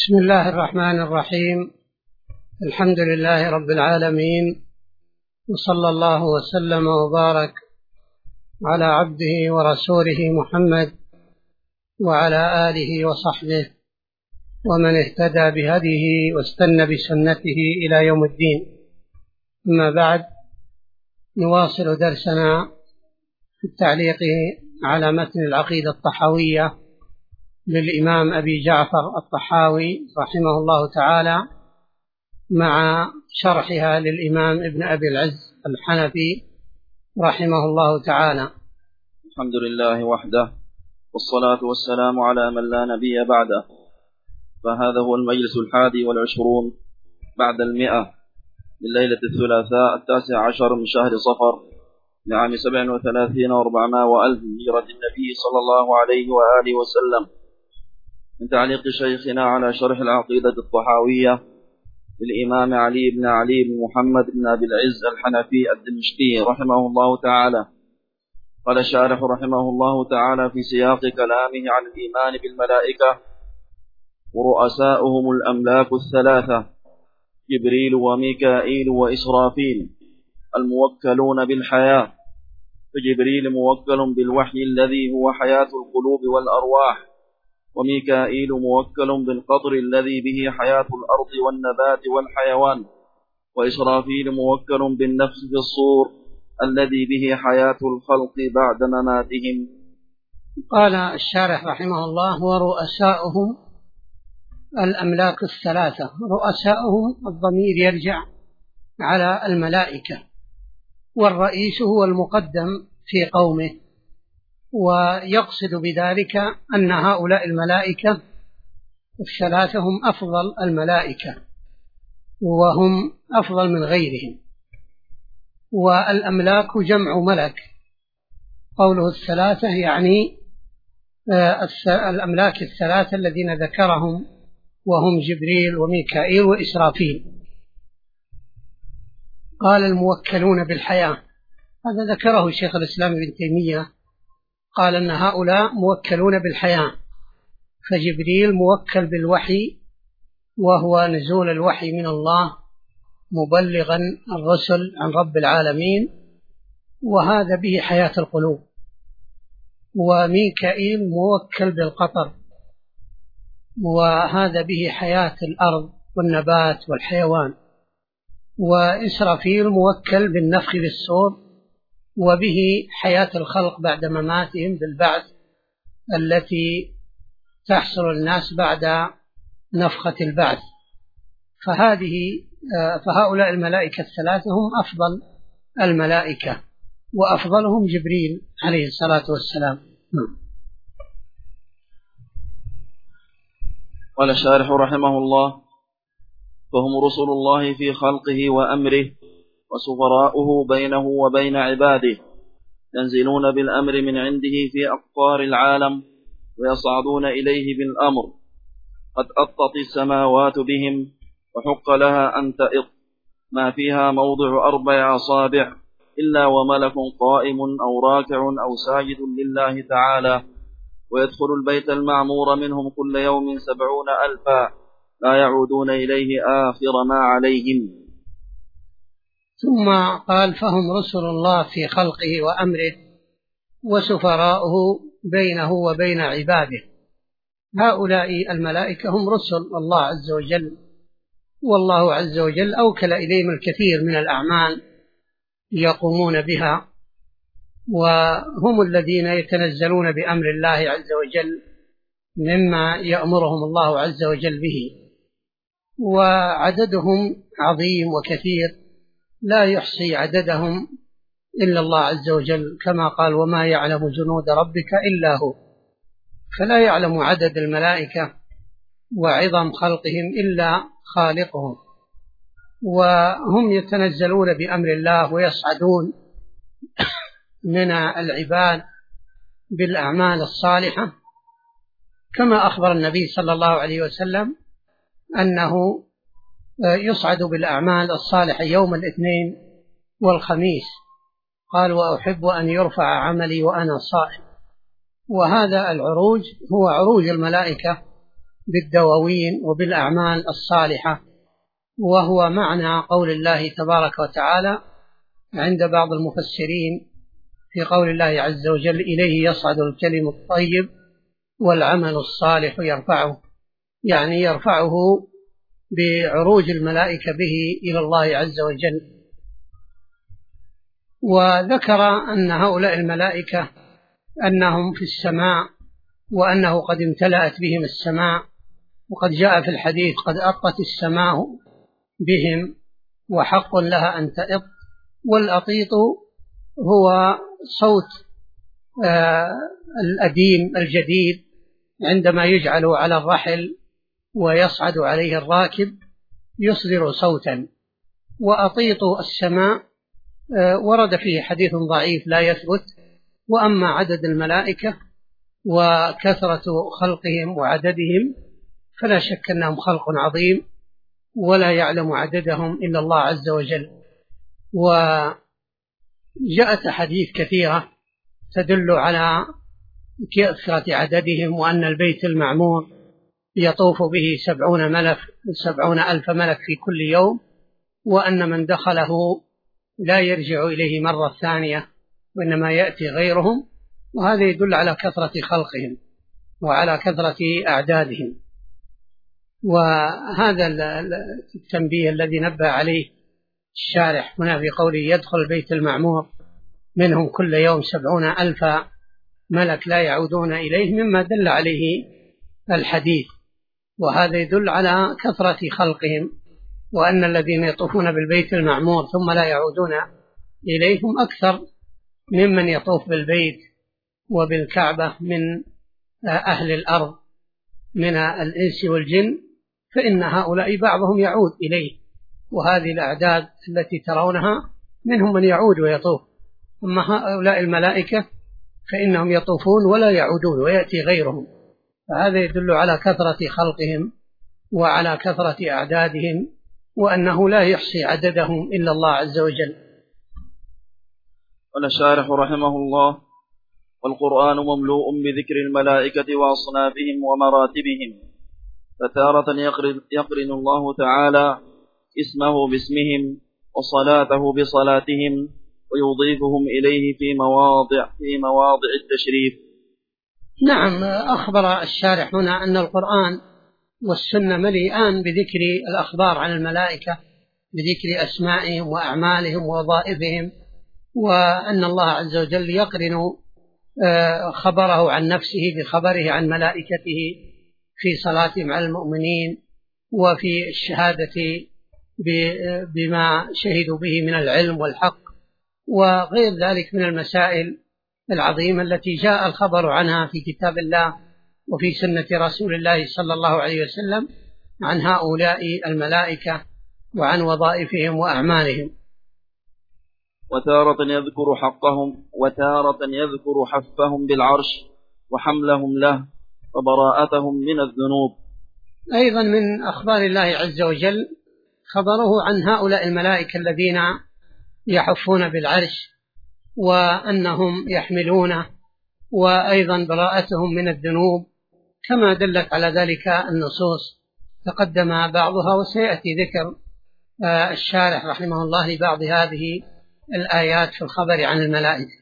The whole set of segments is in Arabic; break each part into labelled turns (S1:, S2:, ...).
S1: بسم الله الرحمن الرحيم. الحمد لله رب العالمين، وصلى الله وسلم وبارك على عبده ورسوله محمد وعلى آله وصحبه ومن اهتدى بهديه واستنى بسنته إلى يوم الدين. أما بعد، نواصل درسنا في التعليق على متن العقيدة الطحاوية للإمام أبي جعفر الطحاوي رحمه الله تعالى، مع شرحها للإمام ابن أبي العز الحنفي رحمه الله تعالى.
S2: الحمد لله وحده، والصلاة والسلام على من لا نبي بعده. فهذا هو المجلس 21 بعد 100 من ليلة الثلاثاء 19 من شهر صفر لعام 37 و400 وألف من هجرة النبي صلى الله عليه وآله وسلم، من تعليق شيخنا على شرح العقيدة الطحاوية للإمام علي بن محمد بن أبي العز الحنفي الدمشقي رحمه الله تعالى. قال الشارح رحمه الله تعالى في سياق كلامه عن الإيمان بالملائكة: ورؤساؤهم الأملاك الثلاثة جبريل وميكائيل وإسرافيل الموكلون بالحياة، فجبريل موكل بالوحي الذي هو حياة القلوب والأرواح، وميكائيل موكل بالقطر الذي به حياة الأرض والنبات والحيوان، وإسرافيل موكل بالنفس في الصور الذي به حياة الخلق بعد مماتهم.
S1: قال الشارح رحمه الله: ورؤساؤهم الأملاك الثلاثة. رؤساؤهم الضمير يرجع على الملائكة، والرئيس هو المقدم في قومه، ويقصد بذلك أن هؤلاء الملائكة الثلاثة هم أفضل الملائكة، وهم أفضل من غيرهم. والأملاك جمع ملك، قوله الثلاثة يعني الأملاك الثلاثة الذين ذكرهم، وهم جبريل وميكائيل وإسرافيل. قال الموكلون بالحياة، هذا ذكره شيخ الإسلام ابن تيمية، قال أن هؤلاء موكلون بالحياة، فجبريل موكل بالوحي، وهو نزول الوحي من الله مبلغا الرسل عن رب العالمين، وهذا به حياة القلوب. وميكائيل موكل بالقطر، وهذا به حياة الأرض والنبات والحيوان. وإسرافيل موكل بالنفخ بالصور، وبه حياة الخلق بعد مماتهم بالبعث التي تحصل الناس بعد نفخة البعث. فهؤلاء الملائكة الثلاثة هم أفضل الملائكة، وأفضلهم جبريل عليه الصلاة والسلام.
S2: قال الشارح رحمه الله: فهم رسل الله في خلقه وأمره، وسفراؤه بينه وبين عباده، ينزلون بالأمر من عنده في أقطار العالم، ويصعدون إليه بالأمر. قد أطت السماوات بهم، وحق لها أن تئط، ما فيها موضع 4 أصابع إلا وملك قائم أو راكع أو ساجد لله تعالى، ويدخل البيت المعمور منهم كل يوم 70,000 لا يعودون إليه آخر ما عليهم.
S1: ثم قال: فهم رسل الله في خلقه وأمره، وسفراؤه بينه وبين عباده. هؤلاء الملائكة هم رسل الله عز وجل، والله عز وجل أوكل إليهم الكثير من الأعمال يقومون بها، وهم الذين يتنزلون بأمر الله عز وجل مما يأمرهم الله عز وجل به. وعددهم عظيم وكثير، لا يحصي عددهم إلا الله عز وجل، كما قال: وما يعلم جنود ربك إلا هو. فلا يعلم عدد الملائكة وعظم خلقهم إلا خالقهم. وهم يتنزلون بأمر الله ويصعدون من العباد بالأعمال الصالحة، كما أخبر النبي صلى الله عليه وسلم أنه يصعد بالأعمال الصالحة يوم الاثنين والخميس، قال: وأحب أن يرفع عملي وأنا صائم. وهذا العروج هو عروج الملائكة بالدواوين وبالأعمال الصالحة، وهو معنى قول الله تبارك وتعالى عند بعض المفسرين في قول الله عز وجل: إليه يصعد الكلم الطيب والعمل الصالح يرفعه، يعني يرفعه بعروج الملائكة به إلى الله عز وجل. وذكر أن هؤلاء الملائكة أنهم في السماء، وأنه قد امتلأت بهم السماء، وقد جاء في الحديث: قد أطت السماء بهم وحق لها أن تأط. والأطيط هو صوت الأديم الجديد عندما يجعل على الرحل ويصعد عليه الراكب يصدر صوتا. وأطيط السماء ورد فيه حديث ضعيف لا يثبت. وأما عدد الملائكة وكثرة خلقهم وعددهم فلا شك أنهم خلق عظيم، ولا يعلم عددهم إلا الله عز وجل. وجاءت أحاديث كثيرة تدل على كثرة عددهم، وأن البيت المعمور يطوف به 70 ألف ملك في كل يوم، وأن من دخله لا يرجع إليه مرة ثانية وإنما يأتي غيرهم. وهذا يدل على كثرة خلقهم وعلى كثرة أعدادهم. وهذا التنبيه الذي نبه عليه الشارح هنا في قوله: يدخل البيت المعمور منهم كل يوم 70 ألف ملك لا يعودون إليه، مما دل عليه الحديث. وهذا يدل على كثرة خلقهم، وأن الذين يطوفون بالبيت المعمور ثم لا يعودون إليهم أكثر ممن يطوف بالبيت وبالكعبة من أهل الأرض من الإنس والجن، فإن هؤلاء بعضهم يعود إليه. وهذه الأعداد التي ترونها منهم من يعود ويطوف. أما هؤلاء الملائكة فإنهم يطوفون ولا يعودون ويأتي غيرهم. فهذا يدل على كثرة خلقهم وعلى كثرة أعدادهم، وأنه لا يحصي عددهم إلا الله عز وجل.
S2: قال الشارح رحمه الله: والقرآن مملوء بذكر الملائكة وأصنافهم ومراتبهم، فتارة يقرن الله تعالى اسمه باسمهم وصلاته بصلاتهم، ويضيفهم إليه في مواضع التشريف.
S1: نعم، أخبر الشارح هنا أن القرآن والسنة مليئان بذكر الأخبار عن الملائكة، بذكر أسمائهم وأعمالهم ووظائفهم، وأن الله عز وجل يقرن خبره عن نفسه بخبره عن ملائكته في صلاتهم على المؤمنين، وفي الشهادة بما شهدوا به من العلم والحق، وغير ذلك من المسائل العظيمة التي جاء الخبر عنها في كتاب الله وفي سنة رسول الله صلى الله عليه وسلم عن هؤلاء الملائكة وعن وظائفهم وأعمالهم.
S2: وتارة يذكر حقهم، وتارة يذكر حفهم بالعرش وحملهم له وبراءتهم من الذنوب.
S1: أيضا من أخبار الله عز وجل خبره عن هؤلاء الملائكة الذين يحفون بالعرش وأنهم يحملونه، وأيضا براءتهم من الذنوب، كما دلت على ذلك النصوص تقدم بعضها، وسيأتي ذكر الشارح رحمه الله لبعض هذه الآيات في الخبر عن الملائكة.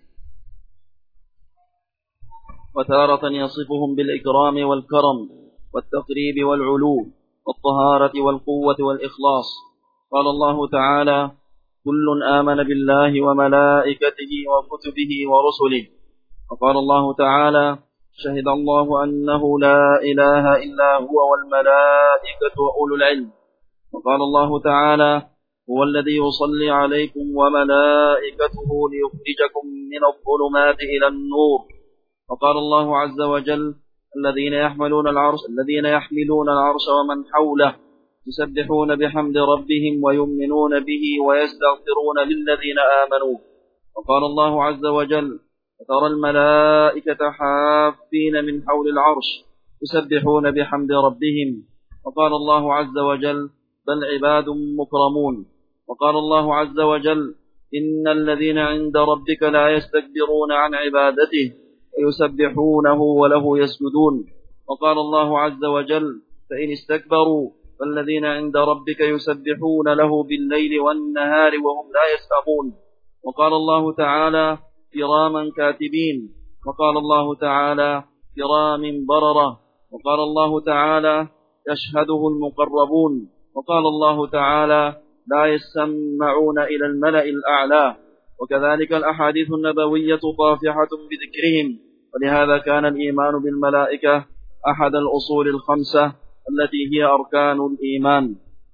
S2: وتارة يصفهم بالإكرام والكرم والتقريب والعلو والطهارة والقوة والإخلاص. قال الله تعالى: كل آمن بالله وملائكته وكتبه ورسله. وقال الله تعالى: شهد الله أنه لا إله إلا هو والملائكة وأولو العلم. وقال الله تعالى: هو الذي يصلي عليكم وملائكته ليخرجكم من الظلمات إلى النور. وقال الله عز وجل: الذين يحملون العرش ومن حوله يسبحون بحمد ربهم ويؤمنون به ويستغفرون للذين آمنوا. وقال الله عز وجل: وترى الملائكة حافين من حول العرش يسبحون بحمد ربهم. وقال الله عز وجل: بل عباد مكرمون. وقال الله عز وجل: إن الذين عند ربك لا يستكبرون عن عبادته ويسبحونه وله يسجدون. وقال الله عز وجل: فإن استكبروا فالذين عند ربك يسبحون له بالليل والنهار وهم لا يسأمون. وقال الله تعالى كراما كاتبين، وقال الله تعالى كرام بررة، وقال الله تعالى يشهده المقربون، وقال الله تعالى لا يسمعون إلى الملأ الأعلى. وكذلك الأحاديث النبوية طافحة بذكرهم، ولهذا كان الإيمان بالملائكة أحد الأصول الخمسة التي هي أركان الإيمان.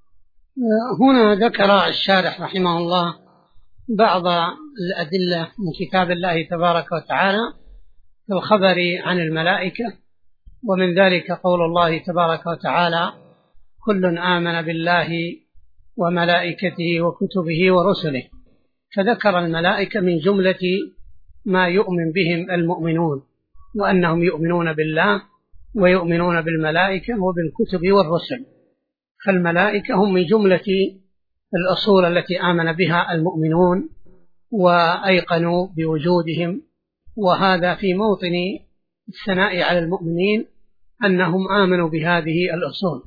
S1: هنا ذكر الشارح رحمه الله بعض الأدلة من كتاب الله تبارك وتعالى في الخبر عن الملائكة، ومن ذلك قول الله تبارك وتعالى كل آمن بالله وملائكته وكتبه ورسله، فذكر الملائكة من جملة ما يؤمن بهم المؤمنون، وأنهم يؤمنون بالله ويؤمنون بالملائكة وبالكتب والرسل. فالملائكة هم من جملة الأصول التي آمن بها المؤمنون وأيقنوا بوجودهم، وهذا في موطن الثناء على المؤمنين أنهم آمنوا بهذه الأصول.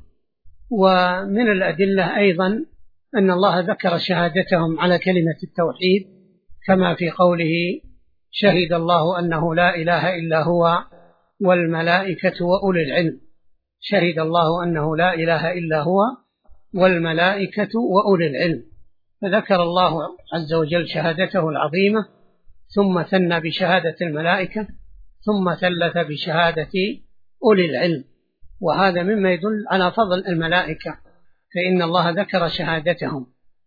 S1: ومن الأدلة أيضا أن الله ذكر شهادتهم على كلمة التوحيد، كما في قوله شهد الله أنه لا إله إلا هو والملائكة وأولي العلم. شهد الله أنه لا إله إلا هو والملائكة وأولي العلم، فذكر الله عز وجل شهادته العظيمة، ثم ثنى بشهادة الملائكة، ثم ثلث بشهادة أولي العلم. وهذا مما يدل على فضل الملائكة، فإن الله ذكر شهادتهم،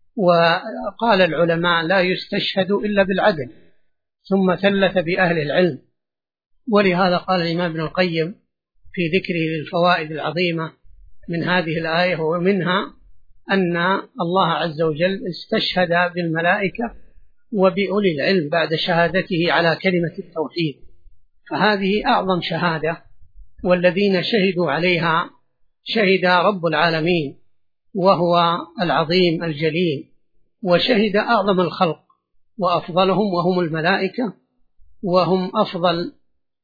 S1: وقال العلماء لا يستشهد إلا بالعدل، ثم ثلث بأهل العلم. ولهذا قال الإمام ابن القيم في ذكره للفوائد العظيمة من هذه الآية، ومنها أن الله عز وجل استشهد بالملائكة وبأولي العلم بعد شهادته على كلمة التوحيد، فهذه أعظم شهادة، والذين شهدوا عليها شهد رب العالمين وهو العظيم الجليل، وشهد أعظم الخلق وأفضلهم وهم الملائكة، وهم أفضل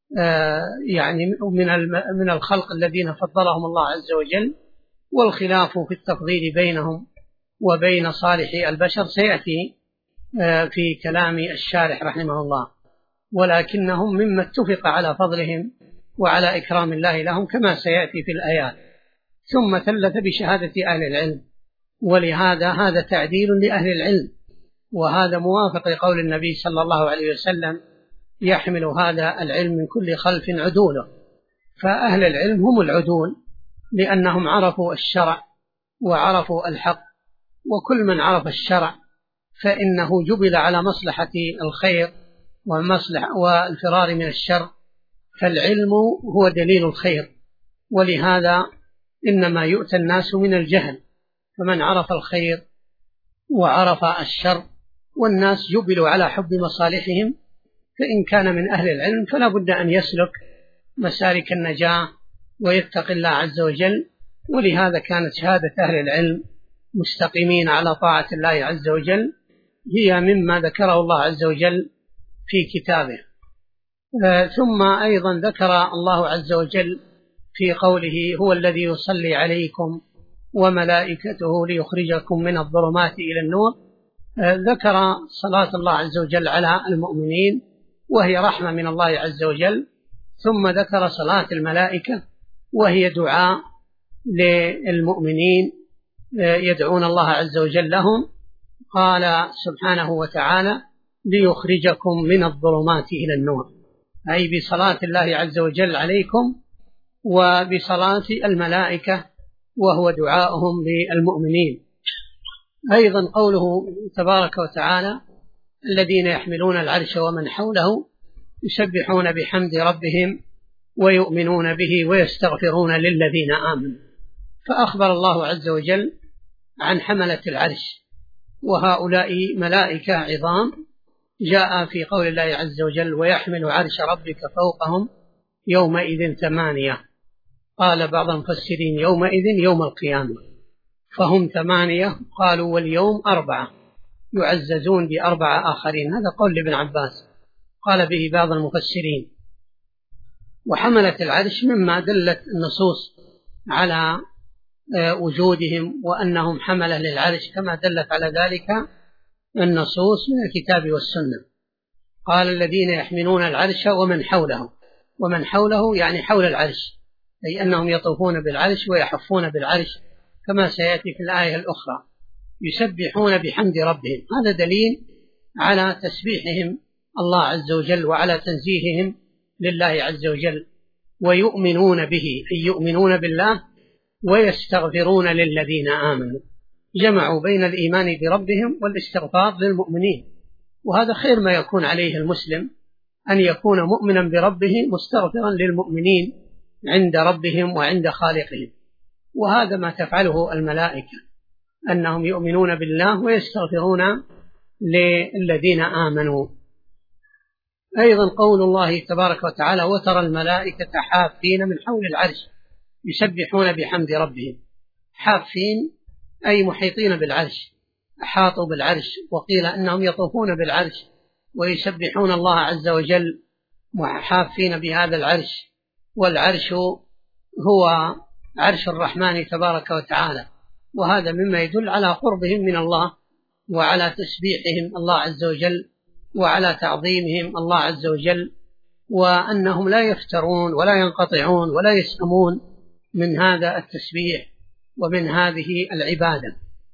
S1: يعني من الخلق الذين فضلهم الله عز وجل. والخلاف في التفضيل بينهم وبين صالح البشر سيأتي في كلام الشارح رحمه الله، ولكنهم مما اتفق على فضلهم وعلى إكرام الله لهم كما سيأتي في الآيات. ثم ثلث بشهادة أهل العلم، ولهذا هذا تعديل لأهل العلم، وهذا موافق لقول النبي صلى الله عليه وسلم يحمل هذا العلم من كل خلف عدوله. فأهل العلم هم العدول، لأنهم عرفوا الشرع وعرفوا الحق، وكل من عرف الشرع فإنه جبل على مصلحة الخير والفرار من الشر، فالعلم هو دليل الخير. ولهذا إنما يؤتى الناس من الجهل، فمن عرف الخير وعرف الشر، والناس جبلوا على حب مصالحهم، فإن كان من أهل العلم فلا بد أن يسلك مسالك النجاة ويتقي الله عز وجل. ولهذا كانت شهادة أهل العلم مستقيمين على طاعة الله عز وجل هي مما ذكره الله عز وجل في كتابه. ثم أيضا ذكر الله عز وجل في قوله هو الذي يصلي عليكم وملائكته ليخرجكم من الظلمات إلى النور، ذكر صلاة الله عز وجل على المؤمنين وهي رحمة من الله عز وجل، ثم ذكر صلاة الملائكة وهي دعاء للمؤمنين يدعون الله عز وجل لهم. قال سبحانه وتعالى ليخرجكم من الظلمات إلى النور، أي بصلاة الله عز وجل عليكم وبصلاة الملائكة وهو دعاؤهم للمؤمنين. أيضا قوله تبارك وتعالى الذين يحملون العرش ومن حوله يسبحون بحمد ربهم ويؤمنون به ويستغفرون للذين آمنوا، فأخبر الله عز وجل عن حملة العرش، وهؤلاء ملائكة عظام. جاء في قول الله عز وجل ويحمل عرش ربك فوقهم يومئذ 8، قال بعض المفسرين يومئذ يوم القيامة، فهم 8، قالوا واليوم 4 يعززون ب4 آخرين، هذا قول لابن عباس قال به بعض المفسرين. وحملة العرش مما دلت النصوص على وجودهم وأنهم حملة للعرش، كما دلت على ذلك النصوص من الكتاب والسنة. قال الذين يحملون العرش ومن حوله يعني حول العرش، أي أنهم يطوفون بالعرش ويحفون بالعرش، كما سيأتي في الآية الأخرى، يسبحون بحمد ربهم. هذا دليل على تسبيحهم الله عز وجل وعلى تنزيههم لله عز وجل، ويؤمنون به، أي يؤمنون بالله ويستغفرون للذين آمنوا. جمعوا بين الإيمان بربهم والاستغفار للمؤمنين، وهذا خير ما يكون عليه المسلم، أن يكون مؤمنا بربه مستغفرا للمؤمنين عند ربهم وعند خالقهم. وهذا ما تفعله الملائكة، أنهم يؤمنون بالله ويستغفرون للذين آمنوا. أيضا قول الله تبارك وتعالى وترى الملائكة حافين من حول العرش يسبحون بحمد ربهم. حافين أي محيطين بالعرش، أحاطوا بالعرش، وقيل أنهم يطوفون بالعرش ويسبحون الله عز وجل حافين بهذا العرش. والعرش هو عرش الرحمن تبارك وتعالى، وهذا مما يدل على قربهم من الله وعلى تسبيحهم الله عز وجل وعلى تعظيمهم الله عز وجل، وأنهم لا يفترون ولا ينقطعون ولا يسأمون من هذا التسبيح ومن هذه العبادة.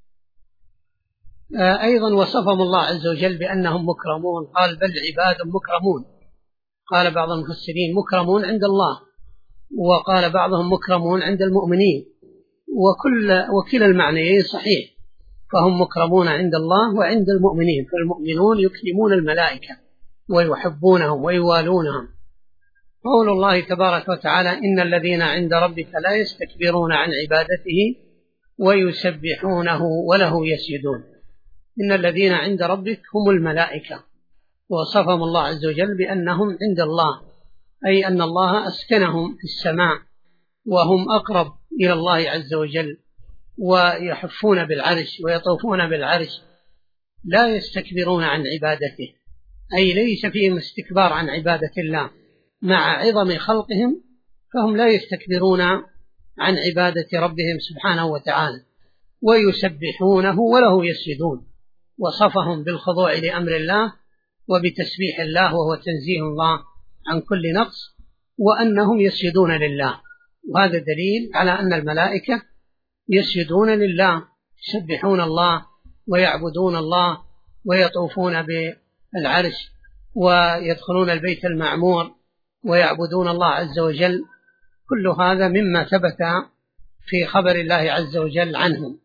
S1: أيضا وصفهم الله عز وجل بأنهم مكرمون، قال بل عباد مكرمون. قال بعض المفسرين مكرمون عند الله، وقال بعضهم مكرمون عند المؤمنين، وكلا المعنيين صحيح، فهم مكرمون عند الله وعند المؤمنين، فالمؤمنون يكرمون الملائكة ويحبونهم ويوالونهم. قول الله تبارك وتعالى إن الذين عند ربك لا يستكبرون عن عبادته ويسبحونه وله يسجدون. إن الذين عند ربك هم الملائكة، وصفهم الله عز وجل بأنهم عند الله، أي أن الله أسكنهم في السماء وهم أقرب إلى الله عز وجل، ويحفون بالعرش ويطوفون بالعرش، لا يستكبرون عن عبادته، أي ليس فيهم استكبار عن عبادة الله مع عظم خلقهم، فهم لا يستكبرون عن عبادة ربهم سبحانه وتعالى، ويسبحونه وله يسجدون. وصفهم بالخضوع لأمر الله وبتسبيح الله، وهو تنزيه الله عن كل نقص، وأنهم يسجدون لله. وهذا دليل على أن الملائكة يسجدون لله، يسبحون الله ويعبدون الله ويطوفون بالعرش ويدخلون البيت المعمور ويعبدون الله عز وجل. كل هذا مما ثبت في خبر الله عز وجل عنهم.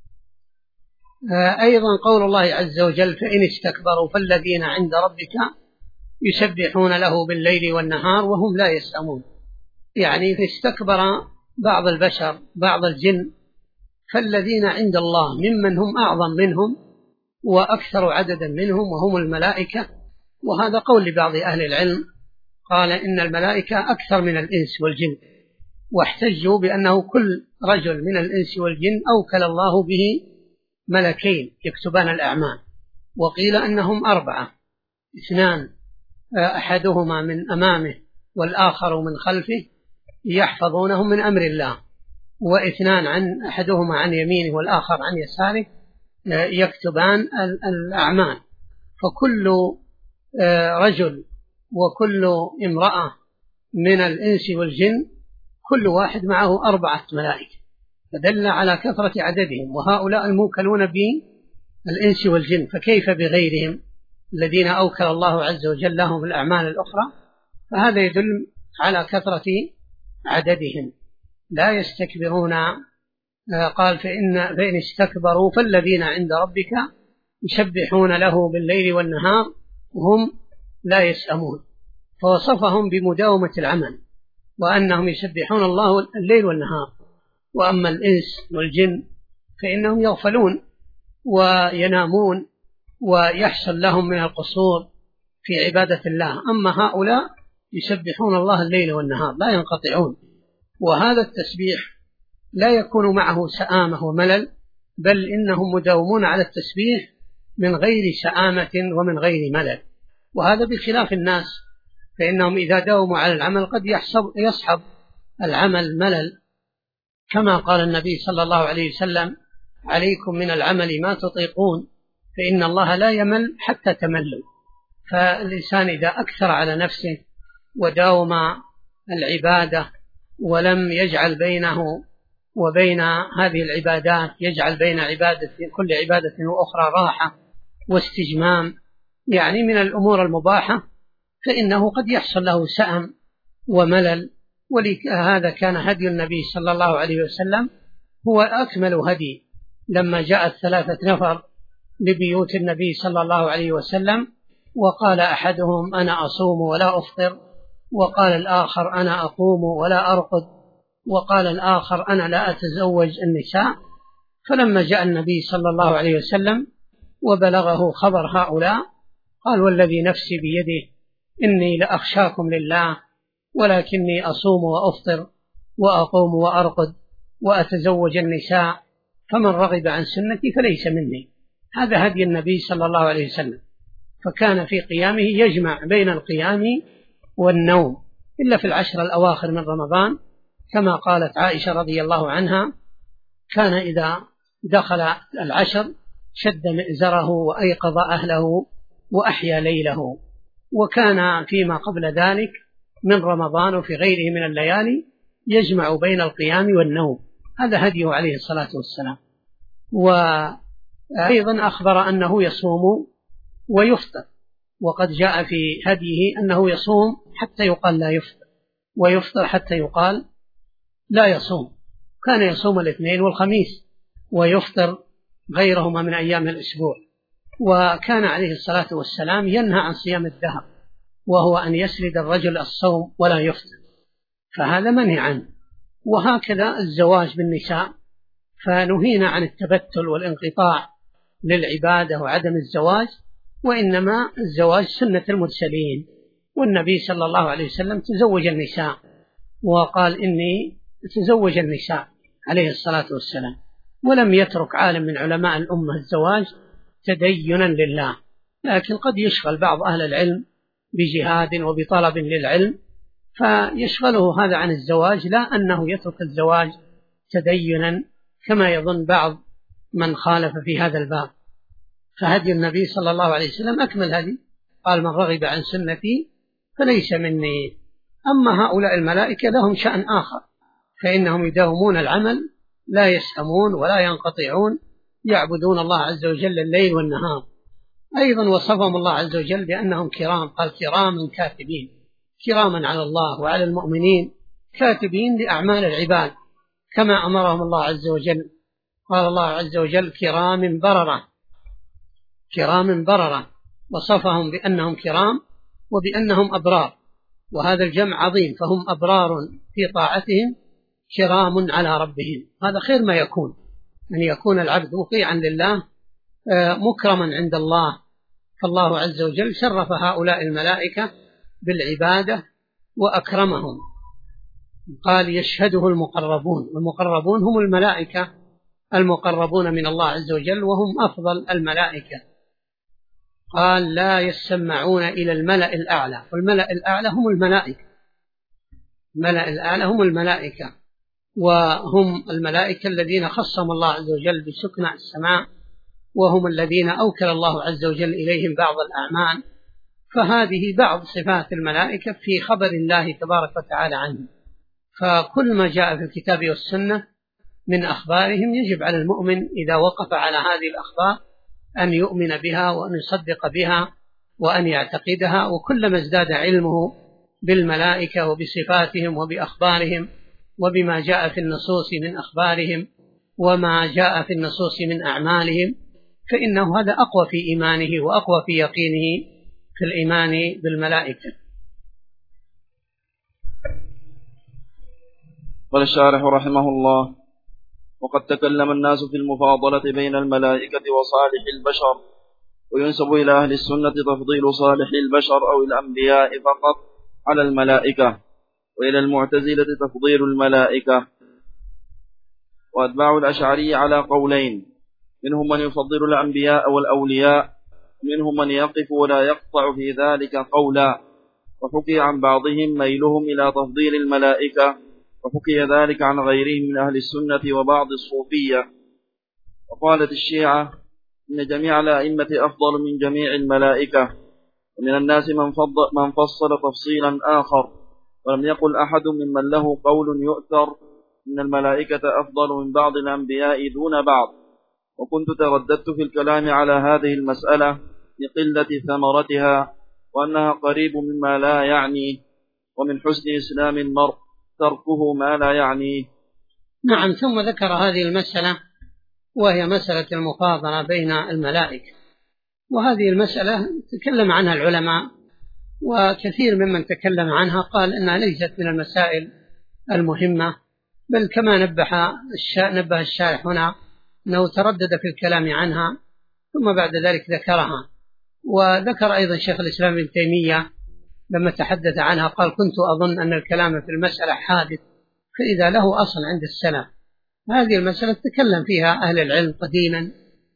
S1: أيضا قول الله عز وجل فإن استكبروا فالذين عند ربك يسبحون له بالليل والنهار وهم لا يسأمون. يعني استكبر بعض البشر بعض الجن، فالذين عند الله ممن هم أعظم منهم وأكثر عددا منهم وهم الملائكة. وهذا قول لبعض أهل العلم، قال إن الملائكة أكثر من الإنس والجن، واحتجوا بأنه كل رجل من الإنس والجن أوكل الله به ملكين يكتبان الأعمال. وقيل أنهم 4، 2 أحدهما من أمامه والآخر من خلفه يحفظونه من أمر الله، و2 أحدهما عن يمينه والآخر عن يساره يكتبان الأعمال. فكل رجل وكل امرأة من الإنس والجن كل واحد معه 4 ملائكة، فدل على كثرة عددهم، وهؤلاء الموكلون بالإنس والجن، فكيف بغيرهم الذين أوكل الله عز وجل لهم الأعمال الأخرى؟ فهذا يدل على كثرة عددهم، لا يستكبرون. قال فإن استكبروا فالذين عند ربك يسبحون له بالليل والنهار وهم لا يسأمون، فوصفهم بمداومة العمل وأنهم يسبحون الله الليل والنهار. وأما الإنس والجن فإنهم يغفلون وينامون ويحصل لهم من القصور في عبادة الله، أما هؤلاء يسبحون الله الليل والنهار لا ينقطعون. وهذا التسبيح لا يكون معه سآمة وملل، بل إنهم مداومون على التسبيح من غير سآمة ومن غير ملل. وهذا بخلاف الناس، فإنهم إذا داوموا على العمل قد يصحب العمل ملل، كما قال النبي صلى الله عليه وسلم: عليكم من العمل ما تطيقون فإن الله لا يمل حتى تملوا. فالإنسان إذا أكثر على نفسه وداوم العبادة ولم يجعل بينه وبين هذه العبادات، يجعل بين كل عبادة وأخرى راحة واستجمام، يعني من الأمور المباحة، فإنه قد يحصل له سأم وملل. ولهذا كان هدي النبي صلى الله عليه وسلم هو أكمل هدي. لما جاءت 3 نفر لبيوت النبي صلى الله عليه وسلم، وقال أحدهم: أنا أصوم ولا أفطر، وقال الآخر: أنا أقوم ولا أرقد، وقال الآخر: أنا لا أتزوج النساء. فلما جاء النبي صلى الله عليه وسلم وبلغه خبر هؤلاء، قال: والذي نفسي بيده إني لأخشاكم لله، ولكني أصوم وأفطر وأقوم وأرقد وأتزوج النساء، فمن رغب عن سنتي فليس مني. هذا هدي النبي صلى الله عليه وسلم. فكان في قيامه يجمع بين القيام والنوم، إلا في العشر الأواخر من رمضان، كما قالت عائشة رضي الله عنها: كان إذا دخل العشر شد مئزره وأيقظ أهله وأحيا ليله. وكان فيما قبل ذلك من رمضان وفي غيره من الليالي يجمع بين القيام والنوم. هذا هديه عليه الصلاة والسلام. وأيضا أخبر أنه يصوم ويفطر، وقد جاء في هديه أنه يصوم حتى يقال لا يفطر، ويفطر حتى يقال لا يصوم. كان يصوم الاثنين والخميس ويفطر غيرهما من أيام الأسبوع. وكان عليه الصلاة والسلام ينهى عن صيام الدهر، وهو أن يسرد الرجل الصوم ولا يفطر، فهذا منهي عنه. وهكذا الزواج بالنساء، فنهينا عن التبتل والانقطاع للعبادة وعدم الزواج، وإنما الزواج سنة المرسلين. والنبي صلى الله عليه وسلم تزوج النساء، وقال: إني تزوج النساء عليه الصلاة والسلام. ولم يترك عالم من علماء الأمة الزواج تدينا لله، لكن قد يشغل بعض أهل العلم بجهاد وبطلب للعلم فيشغله هذا عن الزواج، لا أنه يترك الزواج تدينا كما يظن بعض من خالف في هذا الباب. فهدي النبي صلى الله عليه وسلم أكمل هدي، قال: من رغب عن سنتي فليس مني. أما هؤلاء الملائكة لهم شأن آخر، فإنهم يداومون العمل، لا يسأمون ولا ينقطعون، يعبدون الله عز وجل الليل والنهار. أيضا وصفهم الله عز وجل بأنهم كرام، قال: كراما كاتبين، كراما على الله وعلى المؤمنين، كاتبين لأعمال العباد، كما أمرهم الله عز وجل. قال الله عز وجل: كرام بررة، كرام بررة، وصفهم بأنهم كرام وبأنهم أبرار، وهذا الجمع عظيم، فهم أبرار في طاعتهم كرام على ربهم. هذا خير ما يكون، أن يكون العبد مطيعا لله مكرما عند الله. فالله عز وجل شرف هؤلاء الملائكة بالعبادة وأكرمهم. قال: يشهده المقربون، والمقربون هم الملائكة المقربون من الله عز وجل، وهم أفضل الملائكة. قال: لا يسمعون إلى الملأ الأعلى، والملأ الأعلى هم الملائكة، الملأ الأعلى هم الملائكة، وهم الملائكة الذين خصهم الله عز وجل بسكنى السماء، وهم الذين أوكل الله عز وجل إليهم بعض الأعمال. فهذه بعض صفات الملائكة في خبر الله تبارك وتعالى عنهم. فكل ما جاء في الكتاب والسنة من أخبارهم يجب على المؤمن إذا وقف على هذه الأخبار أن يؤمن بها وأن يصدق بها وأن يعتقدها. وكلما ازداد علمه بالملائكة وبصفاتهم وبأخبارهم وبما جاء في النصوص من أخبارهم وما جاء في النصوص من أعمالهم، فإنه هذا أقوى في إيمانه وأقوى في يقينه في الإيمان بالملائكة.
S2: قال الشارح رحمه الله: وقد تكلم الناس في المفاضلة بين الملائكة وصالح البشر، وينسب إلى أهل السنة تفضيل صالح البشر أو الأنبياء فقط على الملائكة، وإلى المعتزلة تفضيل الملائكة. وأتباع الأشعري على قولين: منهم من يفضل الأنبياء والأولياء، منهم من يقف ولا يقطع في ذلك قولا. وحكي عن بعضهم ميلهم إلى تفضيل الملائكة وحكي ذلك عن غيرهم من أهل السنة وبعض الصوفية. وقالت الشيعة إن جميع الأئمة أفضل من جميع الملائكة، ومن الناس من فصل تفصيلا آخر، ولم يقل أحد ممن له قول يؤثر إن الملائكة أفضل من بعض الأنبياء دون بعض. وكنت ترددت في الكلام على هذه المسألة لقلة ثمرتها، وأنها قريب مما لا يعني، ومن حسن إسلام المرء تركه ما لا يعنيه.
S1: نعم. ثم ذكر هذه المسألة وهي مسألة المفاضلة بين الملائكة، وهذه المسألة تكلم عنها العلماء، وكثير ممن تكلم عنها قال إنها ليست من المسائل المهمة، بل كما نبه الشارح هنا أنه تردد في الكلام عنها ثم بعد ذلك ذكرها. وذكر أيضا شيخ الإسلام ابن تيمية لما تحدث عنها قال: كنت أظن أن الكلام في المسألة حادث فإذا له أصل عند السلف. هذه المسألة تكلم فيها أهل العلم قديما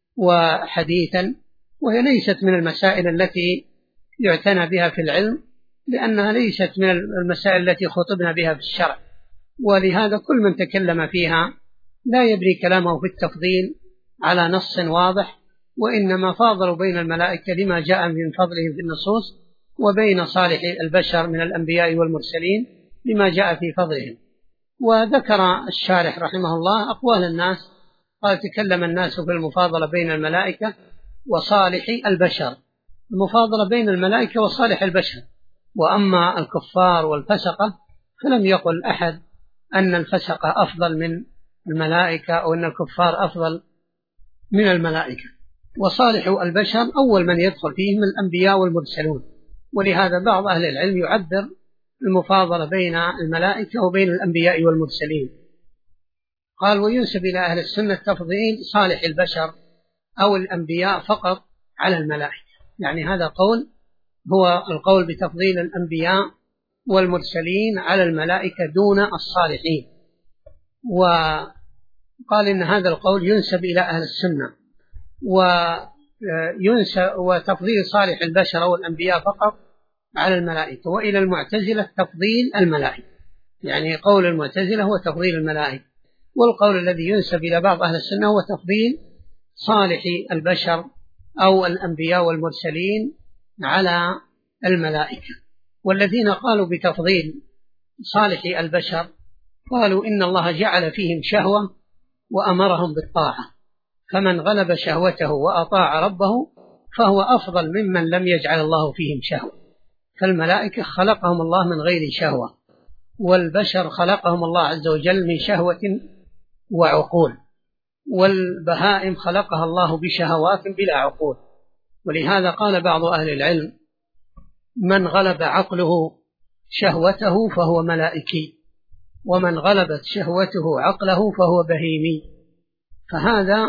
S1: وحديثا، وهي ليست من المسائل التي يعتنى بها في العلم، لأنها ليست من المسائل التي خطبنا بها في الشرع، ولهذا كل من تكلم فيها لا يبري كلامه في التفضيل على نص واضح، وإنما فاضلوا بين الملائكة لما جاء من فضلهم في النصوص، وبين صالح البشر من الأنبياء والمرسلين لما جاء في فضلهم. وذكر الشارح رحمه الله أقوال الناس، قال: تكلم الناس في المفاضلة بين الملائكة وصالح البشر، المفاضلة بين الملائكة وصالح البشر. وأما الكفار والفسقة فلم يقل أحد أن الفسقة أفضل من الملائكة أو أن الكفار أفضل من الملائكة. وصالح البشر أول من يدخل فيهم الأنبياء والمرسلون، ولهذا بعض أهل العلم يعبر المفاضلة بين الملائكة وبين الأنبياء والمرسلين. قال: وينسب إلى أهل السنة تفضيل صالح البشر أو الأنبياء فقط على الملائكة، يعني هذا قول هو القول بتفضيل الأنبياء والمرسلين على الملائكة دون الصالحين. وقال إن هذا القول ينسب إلى أهل السنة، وتفضيل صالح البشر والأنبياء فقط على الملائكة. وإلى المعتزلة تفضيل الملائكة، يعني قول المعتزلة هو تفضيل الملائكة، والقول الذي ينسب إلى بعض أهل السنة هو تفضيل صالح البشر أو الأنبياء والمرسلين على الملائكة. والذين قالوا بتفضيل صالح البشر قالوا إن الله جعل فيهم شهوة وأمرهم بالطاعة، فمن غلب شهوته وأطاع ربه فهو أفضل ممن لم يجعل الله فيهم شهوة. فالملائكة خلقهم الله من غير شهوة، والبشر خلقهم الله عز وجل من شهوة وعقول، والبهائم خلقها الله بشهوات بلا عقول. ولهذا قال بعض أهل العلم: من غلب عقله شهوته فهو ملائكي، ومن غلبت شهوته عقله فهو بهيمي. فهذا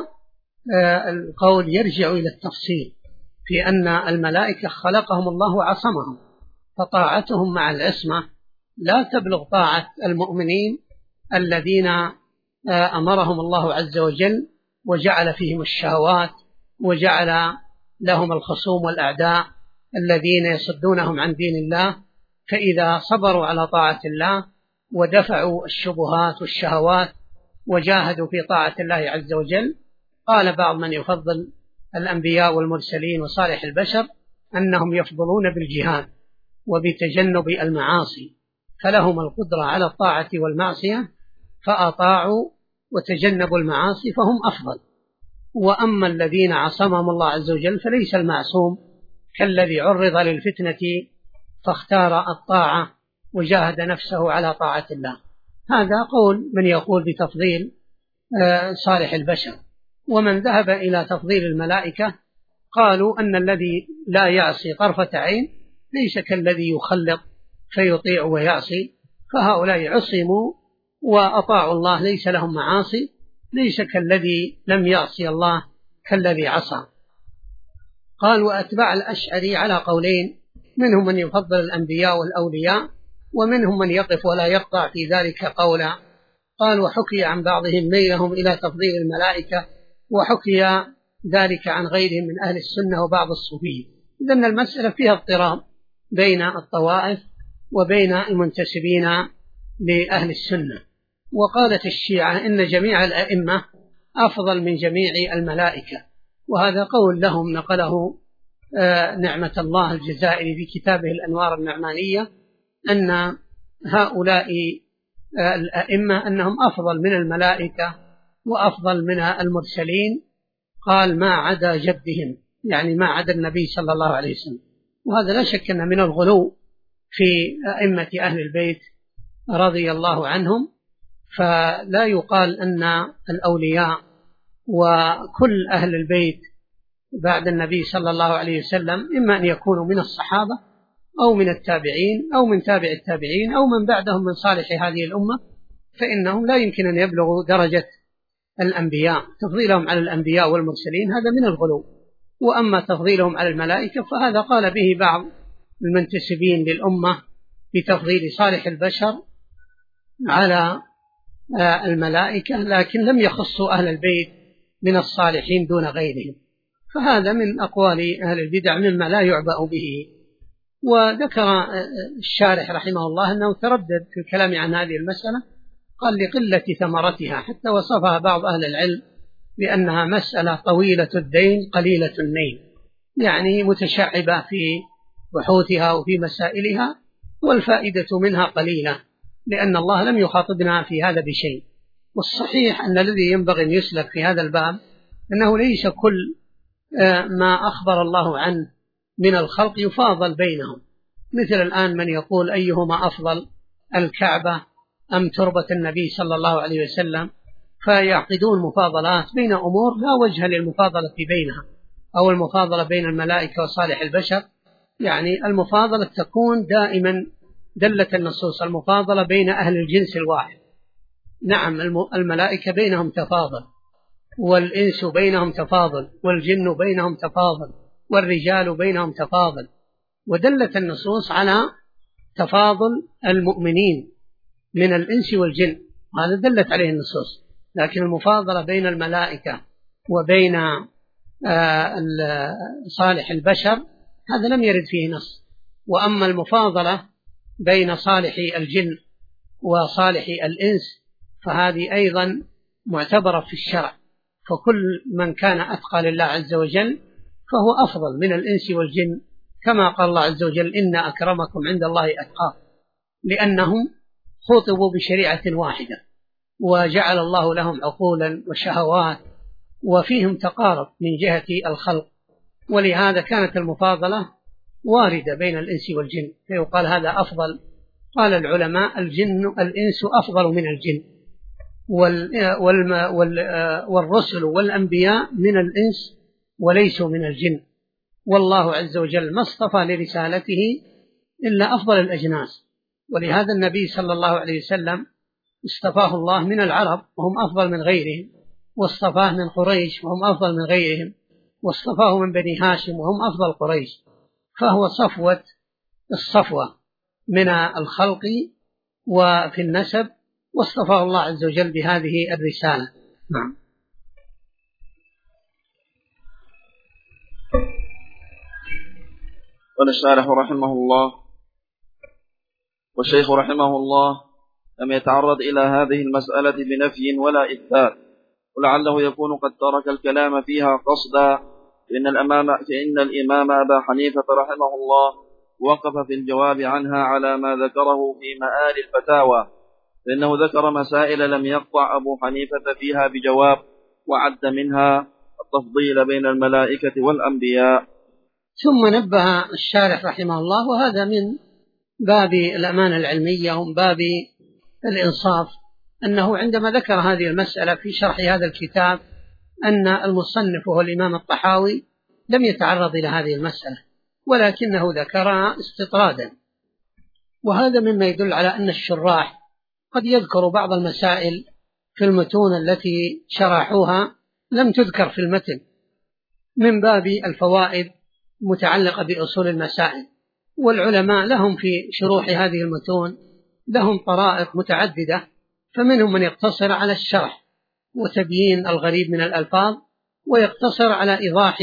S1: القول يرجع إلى التفصيل في أن الملائكة خلقهم الله وعصمهم، فطاعتهم مع العصمة لا تبلغ طاعة المؤمنين الذين أمرهم الله عز وجل وجعل فيهم الشهوات، وجعل لهم الخصوم والأعداء الذين يصدونهم عن دين الله. فإذا صبروا على طاعة الله ودفعوا الشبهات والشهوات وجاهدوا في طاعة الله عز وجل، قال بعض من يفضل الأنبياء والمرسلين وصالح البشر أنهم يفضلون بالجهاد وبتجنب المعاصي، فلهم القدرة على الطاعة والمعصية فأطاعوا وتجنبوا المعاصي فهم أفضل. وأما الذين عصمهم الله عز وجل فليس المعصوم كالذي عرض للفتنة فاختار الطاعة وجاهد نفسه على طاعة الله. هذا قول من يقول بتفضيل صالح البشر. ومن ذهب إلى تفضيل الملائكة قالوا أن الذي لا يعصي طرفة عين ليس كالذي يخلق فيطيع ويعصي، فهؤلاء عصموا وأطاعوا الله ليس لهم معاصي، ليس كالذي لم يعصي الله كالذي عصى. قال: وأتباع الأشعري على قولين، منهم من يفضل الأنبياء والأولياء، ومنهم من يقف ولا يقطع في ذلك قولا. قال: وحكي عن بعضهم ميلهم إلى تفضيل الملائكة، وحكي ذلك عن غيرهم من أهل السنة وبعض الصوفية. إذن المسألة فيها اضطراب بين الطوائف وبين المنتسبين لأهل السنة. وقالت الشيعة إن جميع الأئمة أفضل من جميع الملائكة، وهذا قول لهم نقله نعمة الله الجزائري في كتابه الأنوار النعمانية، أن هؤلاء الأئمة أنهم أفضل من الملائكة وأفضل من المرسلين، قال ما عدا جدهم، يعني ما عدا النبي صلى الله عليه وسلم. وهذا لا شك أن من الغلو في أئمة أهل البيت رضي الله عنهم، فلا يقال أن الأولياء وكل أهل البيت بعد النبي صلى الله عليه وسلم إما أن يكونوا من الصحابة أو من التابعين أو من تابع التابعين أو من بعدهم من صالح هذه الأمة، فإنهم لا يمكن أن يبلغوا درجة الأنبياء. تفضيلهم على الأنبياء والمرسلين هذا من الغلو. وأما تفضيلهم على الملائكة فهذا قال به بعض المنتسبين للأمة بتفضيل صالح البشر على الملائكة، لكن لم يخصوا أهل البيت من الصالحين دون غيرهم، فهذا من أقوال أهل البدع مما لا يعبأ به. وذكر الشارح رحمه الله أنه تردد في الكلام عن هذه المسألة، قال لقلة ثمرتها، حتى وصفها بعض أهل العلم بأنها مسألة طويلة الدين قليلة النيل، يعني متشعبة في بحوثها وفي مسائلها، والفائدة منها قليلة، لأن الله لم يخاطبنا في هذا بشيء. والصحيح أن الذي ينبغي أن يسلك في هذا الباب أنه ليس كل ما أخبر الله عنه من الخلق يفاضل بينهم، مثل الآن من يقول أيهما أفضل، الكعبة أم تربة النبي صلى الله عليه وسلم، فيعقدون مفاضلات بين أمور لا وجه للمفاضلة بينها، أو المفاضلة بين الملائكة وصالح البشر. يعني المفاضلة تكون دائما دلت النصوص المفاضلة بين أهل الجنس الواحد. نعم الملائكة بينهم تفاضل، والإنس بينهم تفاضل، والجن بينهم تفاضل، والرجال بينهم تفاضل، ودلت النصوص على تفاضل المؤمنين من الإنس والجن، هذا دلت عليه النصوص. لكن المفاضلة بين الملائكة وبين صالح البشر هذا لم يرد فيه نص. وأما المفاضلة بين صالح الجن وصالح الإنس فهذه أيضا معتبرة في الشرع، فكل من كان أتقى لله عز وجل فهو أفضل من الإنس والجن، كما قال الله عز وجل إن أكرمكم عند الله أتقاكم، لأنهم خطبوا بشريعة واحدة وجعل الله لهم عقولا وشهوات وفيهم تقارب من جهة الخلق، ولهذا كانت المفاضلة واردة بين الإنس والجن، فيقال هذا أفضل. قال العلماء الإنس أفضل من الجن، والرسل والأنبياء من الإنس وليسوا من الجن، والله عز وجل ما اصطفى لرسالته إلا أفضل الأجناس. ولهذا النبي صلى الله عليه وسلم اصطفاه الله من العرب وهم أفضل من غيرهم، واصطفاه من قريش وهم أفضل من غيرهم، واصطفاه من بني هاشم وهم أفضل قريش، فهو صفوة الصفوة من الخلق وفي النسب، واصطفاه الله عز وجل بهذه الرسالة. نعم.
S2: قال الشارح رحمه الله: والشيخ رحمه الله لم يتعرض إلى هذه المسألة بنفي ولا إثبات، ولعله يكون قد ترك الكلام فيها قصدا، فإن الإمام أبا حنيفة رحمه الله وقف في الجواب عنها على ما ذكره في مآل الفتاوى، فإنه ذكر مسائل لم يقطع أبو حنيفة فيها بجواب، وعد منها التفضيل بين الملائكة والأنبياء.
S1: ثم نبه الشارح رحمه الله، وهذا من باب الأمانة العلمية ومن باب الإنصاف، أنه عندما ذكر هذه المسألة في شرح هذا الكتاب أن المصنف وهو الإمام الطحاوي لم يتعرض إلى هذه المسألة، ولكنه ذكرها استطرادا، وهذا مما يدل على أن الشراح قد يذكر بعض المسائل في المتون التي شرحوها لم تذكر في المتن من باب الفوائد متعلقة بأصول المسائل. والعلماء لهم في شروح هذه المتون لهم طرائق متعددة، فمنهم من يقتصر على الشرح وتبيين الغريب من الألفاظ ويقتصر على إيضاح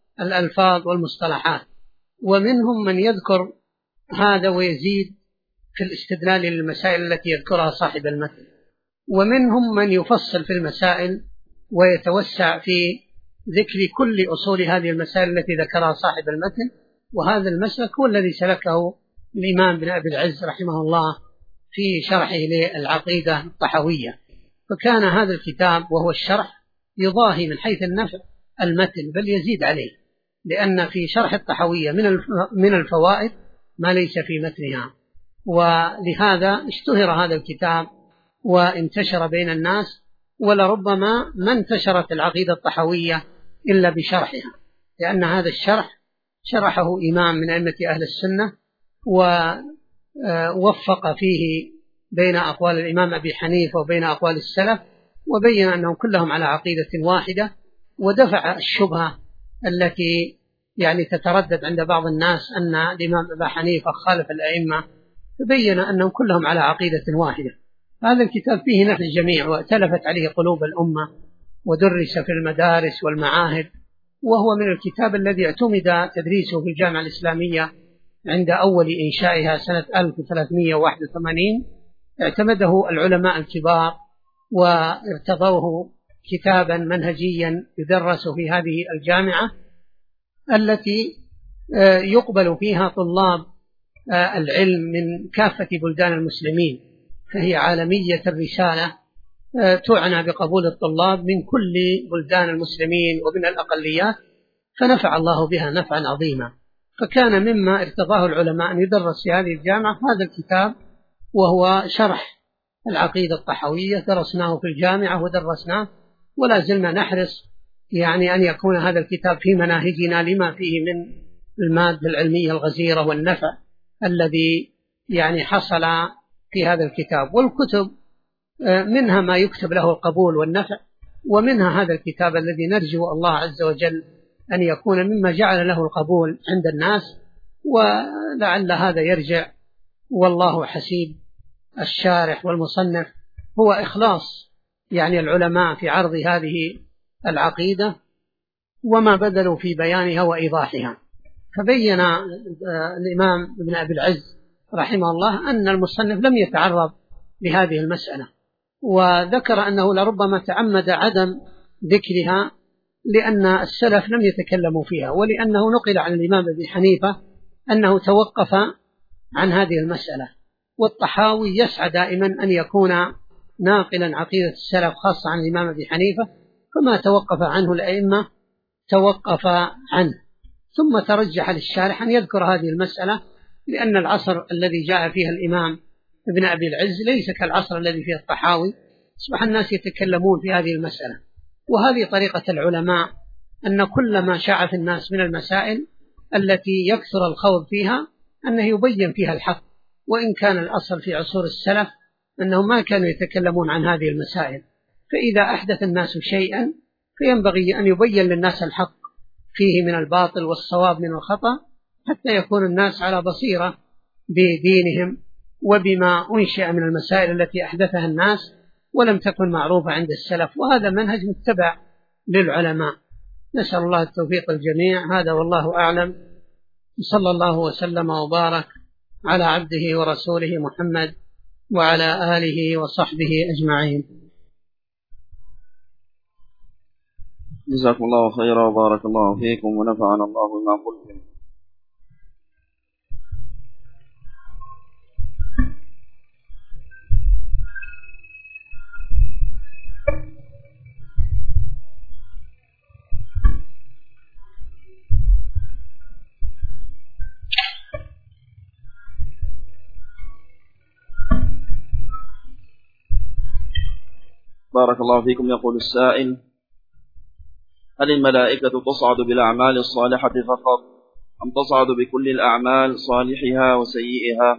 S1: الألفاظ والمصطلحات، ومنهم من يذكر هذا ويزيد في الاستدلال للمسائل التي يذكرها صاحب المتن، ومنهم من يفصل في المسائل ويتوسع في ذكر كل أصول هذه المسائل التي ذكرها صاحب المتن. وهذا المسلك هو الذي سلكه الإمام ابن أبي العز رحمه الله في شرحه للعقيدة الطحوية، فكان هذا الكتاب وهو الشرح يضاهي من حيث النفع المتن بل يزيد عليه، لأن في شرح الطحوية من الفوائد ما ليس في متنها، ولهذا اشتهر هذا الكتاب وانتشر بين الناس، ولربما ما انتشرت العقيدة الطحوية إلا بشرحها، لأن هذا الشرح شرحه إمام من أئمة أهل السنة، ووفق فيه بين أقوال الإمام أبي حنيفة وبين أقوال السلف، وبين أنهم كلهم على عقيدة واحدة، ودفع الشبهة التي تتردد عند بعض الناس أن الإمام أبي حنيفة خالف الأئمة، فبين أنهم كلهم على عقيدة واحدة. هذا الكتاب فيه نفع الجميع، وأتلفت عليه قلوب الأمة، ودرس في المدارس والمعاهد، وهو من الكتاب الذي اعتمد تدريسه في الجامعة الإسلامية عند أول إنشائها سنة 1381. اعتمده العلماء الكبار وارتضوه كتابا منهجيا يدرس في هذه الجامعة التي يقبل فيها طلاب العلم من كافة بلدان المسلمين، فهي عالمية الرسالة، تعنى بقبول الطلاب من كل بلدان المسلمين ومن الأقليات، فنفع الله بها نفعا عظيما. فكان مما ارتضاه العلماء أن يدرس في هذه الجامعة هذا الكتاب، وهو شرح العقيدة الطحوية، درسناه في الجامعة ودرسناه، ولا زلنا نحرص أن يكون هذا الكتاب في مناهجنا لما فيه من المادة العلمية الغزيرة والنفع الذي حصل في هذا الكتاب. والكتب منها ما يكتب له القبول والنفع، ومنها هذا الكتاب الذي نرجو الله عز وجل أن يكون مما جعل له القبول عند الناس، ولعل هذا يرجع والله حسيب الشارح والمصنف هو إخلاص العلماء في عرض هذه العقيدة وما بذلوا في بيانها وإيضاحها. فبين الإمام ابن أبي العز رحمه الله أن المصنف لم يتعرض لهذه المسألة، وذكر أنه لربما تعمد عدم ذكرها لأن السلف لم يتكلموا فيها، ولأنه نقل عن الإمام أبي حنيفة أنه توقف عن هذه المسألة، والطحاوي يسعى دائما أن يكون ناقلا عقيدة السلف خاصة عن الإمام أبي حنيفة، فما توقف عنه الأئمة توقف عنه. ثم ترجح للشارح أن يذكر هذه المسألة، لأن العصر الذي جاء فيها الإمام ابن أبي العز ليس كالعصر الذي فيه الطحاوي، أصبح الناس يتكلمون في هذه المسألة. وهذه طريقة العلماء، أن كل ما شاع في الناس من المسائل التي يكثر الخوض فيها أنه يبين فيها الحق، وإن كان الأصل في عصور السلف أنهم ما كانوا يتكلمون عن هذه المسائل. فإذا أحدث الناس شيئا فينبغي أن يبين للناس الحق فيه من الباطل والصواب من الخطأ، حتى يكون الناس على بصيرة بدينهم وبما أنشئ من المسائل التي أحدثها الناس ولم تكن معروفة عند السلف. وهذا منهج متبع للعلماء. نسأل الله التوفيق الجميع. هذا والله أعلم، صلى الله وسلم وبارك على عبده ورسوله محمد وعلى آله وصحبه أجمعين.
S2: جزاكم الله خيرا وبارك الله فيكم ونفعنا الله بما قلتم. بارك الله فيكم. يقول السائل: هل الملائكة تصعد بالأعمال الصالحة فقط أم تصعد بكل الأعمال صالحها وسيئها؟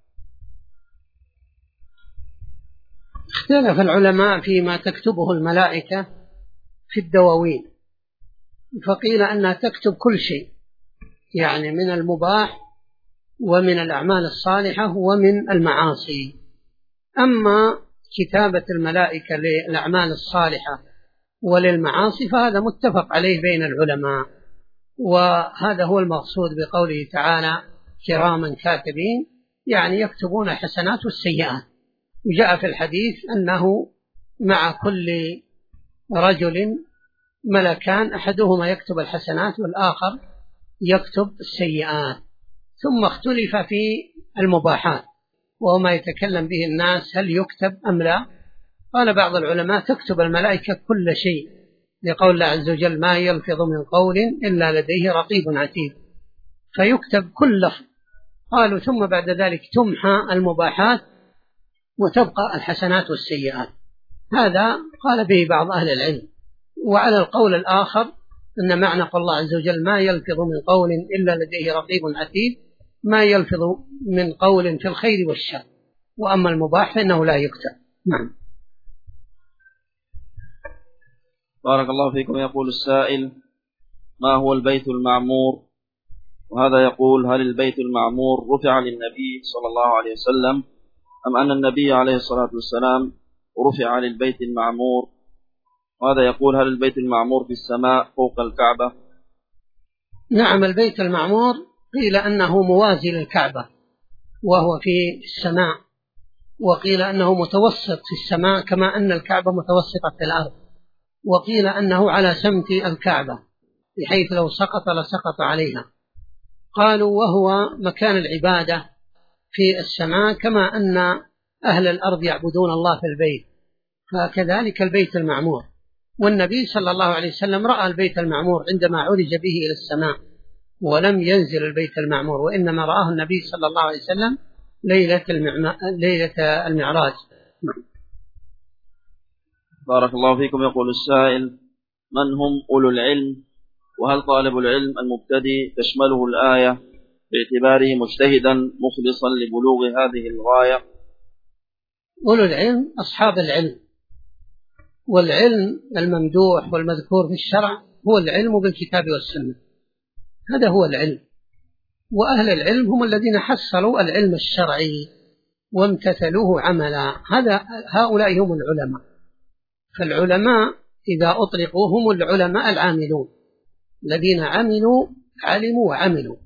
S1: اختلف العلماء فيما تكتبه الملائكة في الدواوين، فقيل أنها تكتب كل شيء، من المباح ومن الأعمال الصالحة ومن المعاصي. أما كتابة الملائكة للأعمال الصالحة وللمعاصي فهذا متفق عليه بين العلماء، وهذا هو المقصود بقوله تعالى: كراما كاتبين، يعني يكتبون الحسنات والسيئات. وجاء في الحديث أنه مع كل رجل ملكان، أحدهما يكتب الحسنات والآخر يكتب السيئات. ثم اختلف في المباحات وهو ما يتكلم به الناس، هل يكتب أم لا؟ قال بعض العلماء تكتب الملائكة كل شيء، لقول الله عز وجل ما يلفظ من قول إلا لديه رقيب عتيد، فيكتب كل لفظ. قالوا ثم بعد ذلك تمحى المباحات وتبقى الحسنات والسيئات. هذا قال به بعض أهل العلم. وعلى القول الآخر أن معنى قول الله عز وجل ما يلفظ من قول إلا لديه رقيب عتيد، ما يلفظ من قول في الخير والشر، وأما المباح فإنه لا يكتب. نعم.
S2: بارك الله فيكم. يقول السائل: ما هو البيت المعمور؟ وهذا يقول: هل البيت المعمور رفع للنبي صلى الله عليه وسلم، أم أن النبي عليه الصلاة والسلام رفع للبيت المعمور؟ وهذا يقول: هل البيت المعمور في السماء فوق الكعبة؟
S1: نعم، البيت المعمور قيل أنه موازي للكعبة وهو في السماء، وقيل أنه متوسط في السماء كما أن الكعبة متوسطة في الأرض، وقيل أنه على سمت الكعبة بحيث لو سقط لسقط عليها. قالوا وهو مكان العبادة في السماء كما أن أهل الأرض يعبدون الله في البيت، فكذلك البيت المعمور. والنبي صلى الله عليه وسلم رأى البيت المعمور عندما عرج به إلى السماء، ولم ينزل البيت المعمور، وإنما رآه النبي صلى الله عليه وسلم ليلة المعراج.
S2: بارك الله فيكم. يقول السائل: من هم أولو العلم؟ وهل طالب العلم المبتدئ تشمله الآية باعتباره مجتهدا مخلصا لبلوغ هذه الغاية؟
S1: أولو العلم أصحاب العلم، والعلم الممدوح والمذكور في الشرع هو العلم بالكتاب والسنة، هذا هو العلم. وأهل العلم هم الذين حصلوا العلم الشرعي وامتثلوه عملا، هؤلاء هم العلماء. فالعلماء إذا أطلقوا هم العلماء العاملون الذين علموا وعملوا.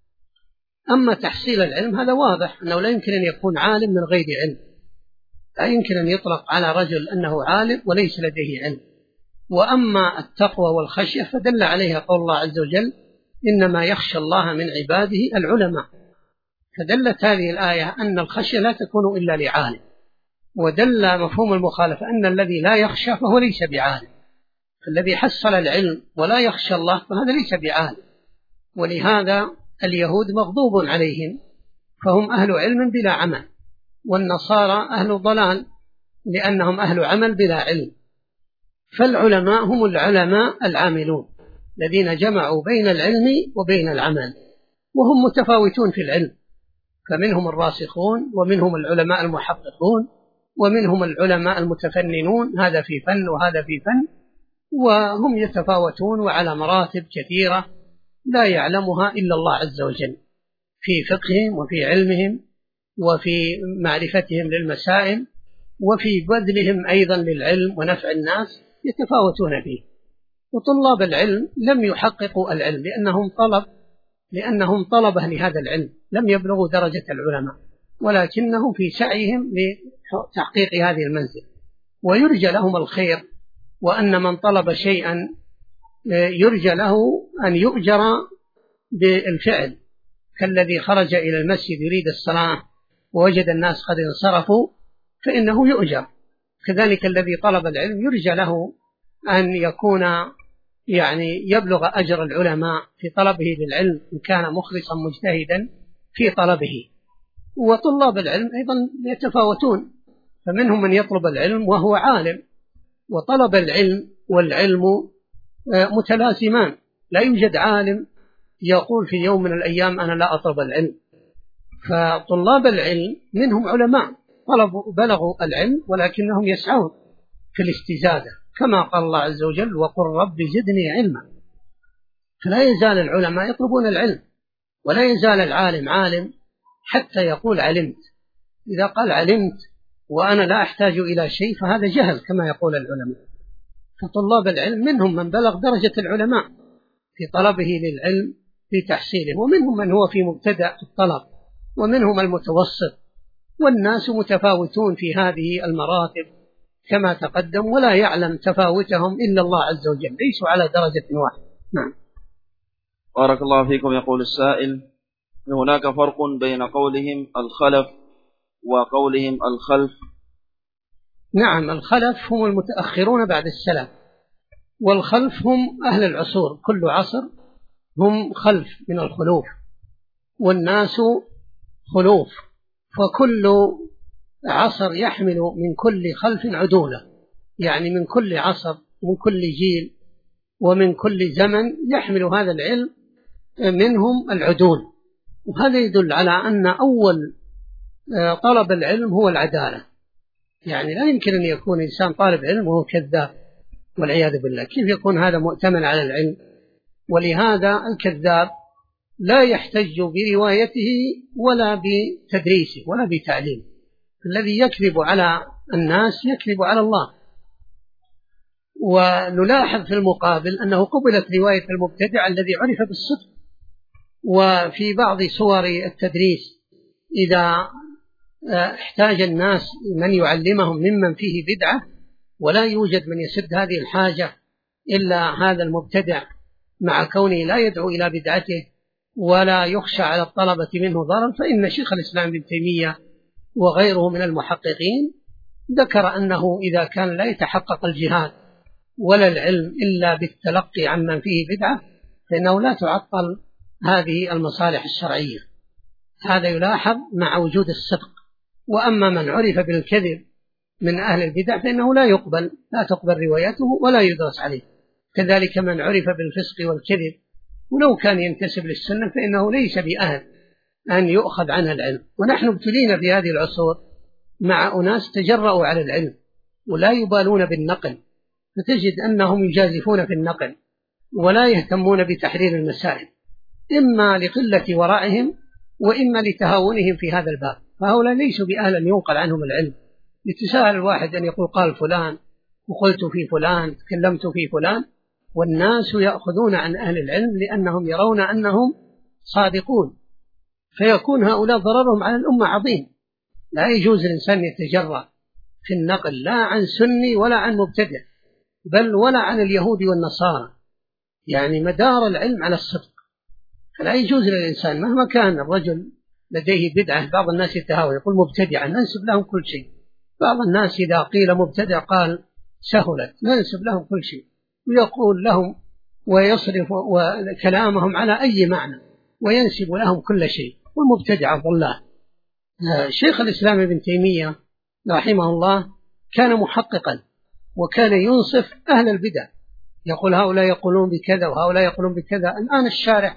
S1: أما تحصيل العلم هذا واضح أنه لا يمكن أن يكون عالم من غير علم، لا يمكن أن يطلق على رجل أنه عالم وليس لديه علم. وأما التقوى والخشية فدل عليها قول الله عز وجل: إنما يخشى الله من عباده العلماء. فدلت هذه الآية أن الخشية لا تكون إلا لعالم، ودل مفهوم المخالفة أن الذي لا يخشى فهو ليس بعالم. فالذي حصل العلم ولا يخشى الله فهذا ليس بعالم. ولهذا اليهود مغضوب عليهم فهم أهل علم بلا عمل، والنصارى أهل ضلال لأنهم أهل عمل بلا علم. فالعلماء هم العلماء العاملون الذين جمعوا بين العلم وبين العمل، وهم متفاوتون في العلم، فمنهم الراسخون ومنهم العلماء المحققون ومنهم العلماء المتفننون، هذا في فن وهذا في فن، وهم يتفاوتون وعلى مراتب كثيرة لا يعلمها إلا الله عز وجل في فقههم وفي علمهم وفي معرفتهم للمسائل وفي بذلهم أيضا للعلم ونفع الناس، يتفاوتون فيه. وطلاب العلم لم يحققوا العلم لأنهم طلبة لهذا العلم، لم يبلغوا درجة العلماء، ولكنهم في سعيهم لتحقيق هذه المنزل، ويرجى لهم الخير. وأن من طلب شيئا يرجى له أن يؤجر بالفعل، كالذي خرج إلى المسجد يريد الصلاة ووجد الناس قد انصرفوا فإنه يؤجر. كذلك الذي طلب العلم يرجى له أن يكون يبلغ أجر العلماء في طلبه للعلم إن كان مخلصا مجتهدا في طلبه. وطلاب العلم أيضا يتفاوتون، فمنهم من يطلب العلم وهو عالم، وطلب العلم والعلم متلازمان. لا يوجد عالم يقول في يوم من الأيام أنا لا أطلب العلم. فطلاب العلم منهم علماء بلغوا العلم ولكنهم يسعون في الاستزادة، كما قال الله عز وجل: وقل رب زدني علما. فلا يزال العلماء يطلبون العلم، ولا يزال العالم عالم حتى يقول علمت. إذا قال علمت وأنا لا أحتاج إلى شيء فهذا جهل كما يقول العلماء. فطلاب العلم منهم من بلغ درجة العلماء في طلبه للعلم في تحصيله، ومنهم من هو في مبتدأ الطلب ومنهم المتوسط، والناس متفاوتون في هذه المراتب كما تقدم، ولا يعلم تفاوتهم إلا الله عز وجل، ليسوا على درجة واحدة. نعم.
S2: بارك الله فيكم. يقول السائل: هناك فرق بين قولهم الخلف وقولهم الخلف؟
S1: نعم، الخلف هم المتأخرون بعد السلف، والخلف هم أهل العصور، كل عصر هم خلف من الخلوف، والناس خلوف، فكل عصر يحمل من كل خلف عدولة، يعني من كل عصر، من كل جيل، ومن كل زمن يحمل هذا العلم منهم العدول. وهذا يدل على أن أول طلب العلم هو العدالة، يعني لا يمكن أن يكون إنسان طالب علم وهو كذاب والعياذ بالله، كيف يكون هذا مؤتمن على العلم؟ ولهذا الكذاب لا يحتج بروايته ولا بتدريسه ولا بتعليمه، الذي يكذب على الناس يكذب على الله. ونلاحظ في المقابل أنه قبلت رواية المبتدع الذي عرف بالصدق. وفي بعض صور التدريس إذا احتاج الناس من يعلمهم ممن فيه بدعة ولا يوجد من يسد هذه الحاجة إلا هذا المبتدع، مع كونه لا يدعو إلى بدعته ولا يخشى على الطلبة منه ضرر، فإن شيخ الإسلام ابن تيمية وغيره من المحققين ذكر أنه إذا كان لا يتحقق الجهاد ولا العلم إلا بالتلقي عمن فيه بدعة فإنه لا تعطل هذه المصالح الشرعية. هذا يلاحظ مع وجود الصدق. وأما من عرف بالكذب من أهل البدع فإنه لا تقبل روايته ولا يدرس عليه. كذلك من عرف بالفسق والكذب ولو كان ينتسب للسنة فإنه ليس بأهل أن يؤخذ عنه العلم. ونحن ابتلينا في هذه العصور مع أناس تجرؤوا على العلم ولا يبالون بالنقل، فتجد أنهم يجازفون في النقل ولا يهتمون بتحرير المسائل، إما لقلة ورعهم وإما لتهاونهم في هذا الباب، فهؤلاء ليسوا بأهل أن ينقل عنهم العلم. يتساهل الواحد أن يقول قال فلان وقلت في فلان تكلمت في فلان، والناس يأخذون عن أهل العلم لأنهم يرون أنهم صادقون، فيكون هؤلاء ضررهم على الأمة عظيم. لا يجوز الإنسان يتجرأ في النقل لا عن سني ولا عن مبتدع، بل ولا عن اليهود والنصارى، يعني مدار العلم على الصدق. فلا يجوز للإنسان مهما كان الرجل لديه بدعة، بعض الناس يتهاوى يقول مبتدعا ننسب لهم كل شيء، بعض الناس إذا قيل مبتدع قال سهلت ننسب لهم كل شيء، ويقول لهم ويصرف كلامهم على أي معنى وينسب لهم كل شيء، والمبتدع ضلال. شيخ الإسلام ابن تيمية رحمه الله كان محققا وكان ينصف أهل البدع، يقول هؤلاء يقولون بكذا وهؤلاء يقولون بكذا. الآن الشارع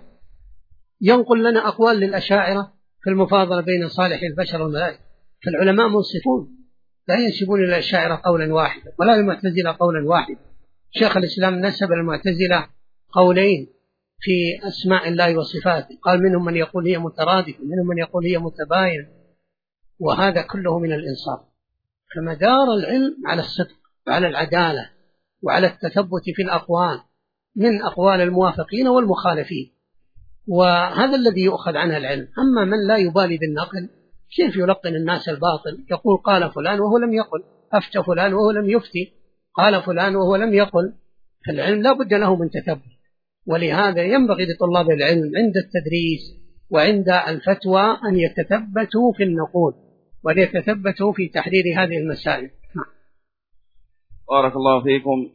S1: ينقل لنا أقوال للأشاعرة في المفاضلة بين صالح البشر والملائكة، فالعلماء منصفون لا ينسبون للأشاعرة قولا واحدا ولا للمعتزلة قولا واحدا. شيخ الإسلام نسب للمعتزلة قولين في أسماء الله وصفاته، قال منهم من يقول هي مترادفة ومنهم من يقول هي متباينة، وهذا كله من الإنصاف. فمدار العلم على الصدق وعلى العدالة وعلى التثبت في الأقوال من أقوال الموافقين والمخالفين، وهذا الذي يؤخذ عنه العلم. أما من لا يبالي بالنقل كيف يلقن الناس الباطل، يقول قال فلان وهو لم يقل، أفتى فلان وهو لم يفتي، قال فلان وهو لم يقل. فالعلم لا بد له من تثبت، ولهذا ينبغي لطلاب العلم عند التدريس وعند الفتوى أن يتثبتوا في النقول وأن يتثبتوا في تحرير هذه المسائل.
S2: بارك الله فيكم.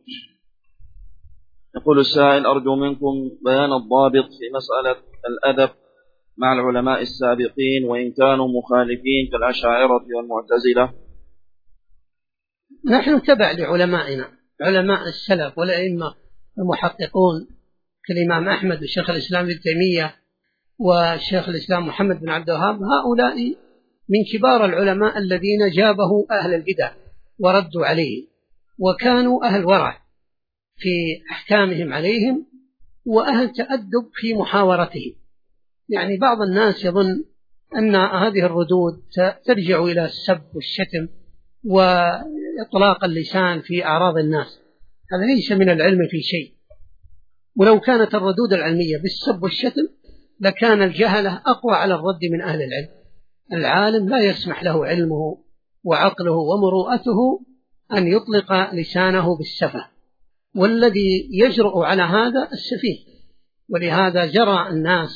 S2: يقول السائل: أرجو منكم بيان الضابط في مسألة الأدب مع العلماء السابقين وإن كانوا مخالفين كالأشاعرة والمعتزلة.
S1: نحن تبع لعلمائنا، علماء السلف والأئمة المحققون كالإمام أحمد والشيخ الإسلام ابن تيمية والشيخ الإسلام محمد بن عبد الوهاب، هؤلاء من كبار العلماء الذين جابه أهل البدع وردوا عليه، وكانوا أهل ورع في أحكامهم عليهم وأهل تأدب في محاورتهم. يعني بعض الناس يظن أن هذه الردود ترجع إلى السب والشتم وإطلاق اللسان في أعراض الناس، هذا ليس من العلم في شيء. ولو كانت الردود العلمية بالسب والشتم لكان الجهلة أقوى على الرد من أهل العلم، العالم لا يسمح له علمه وعقله ومروءته أن يطلق لسانه بالسفه، والذي يجرؤ على هذا السفيه. ولهذا جرى الناس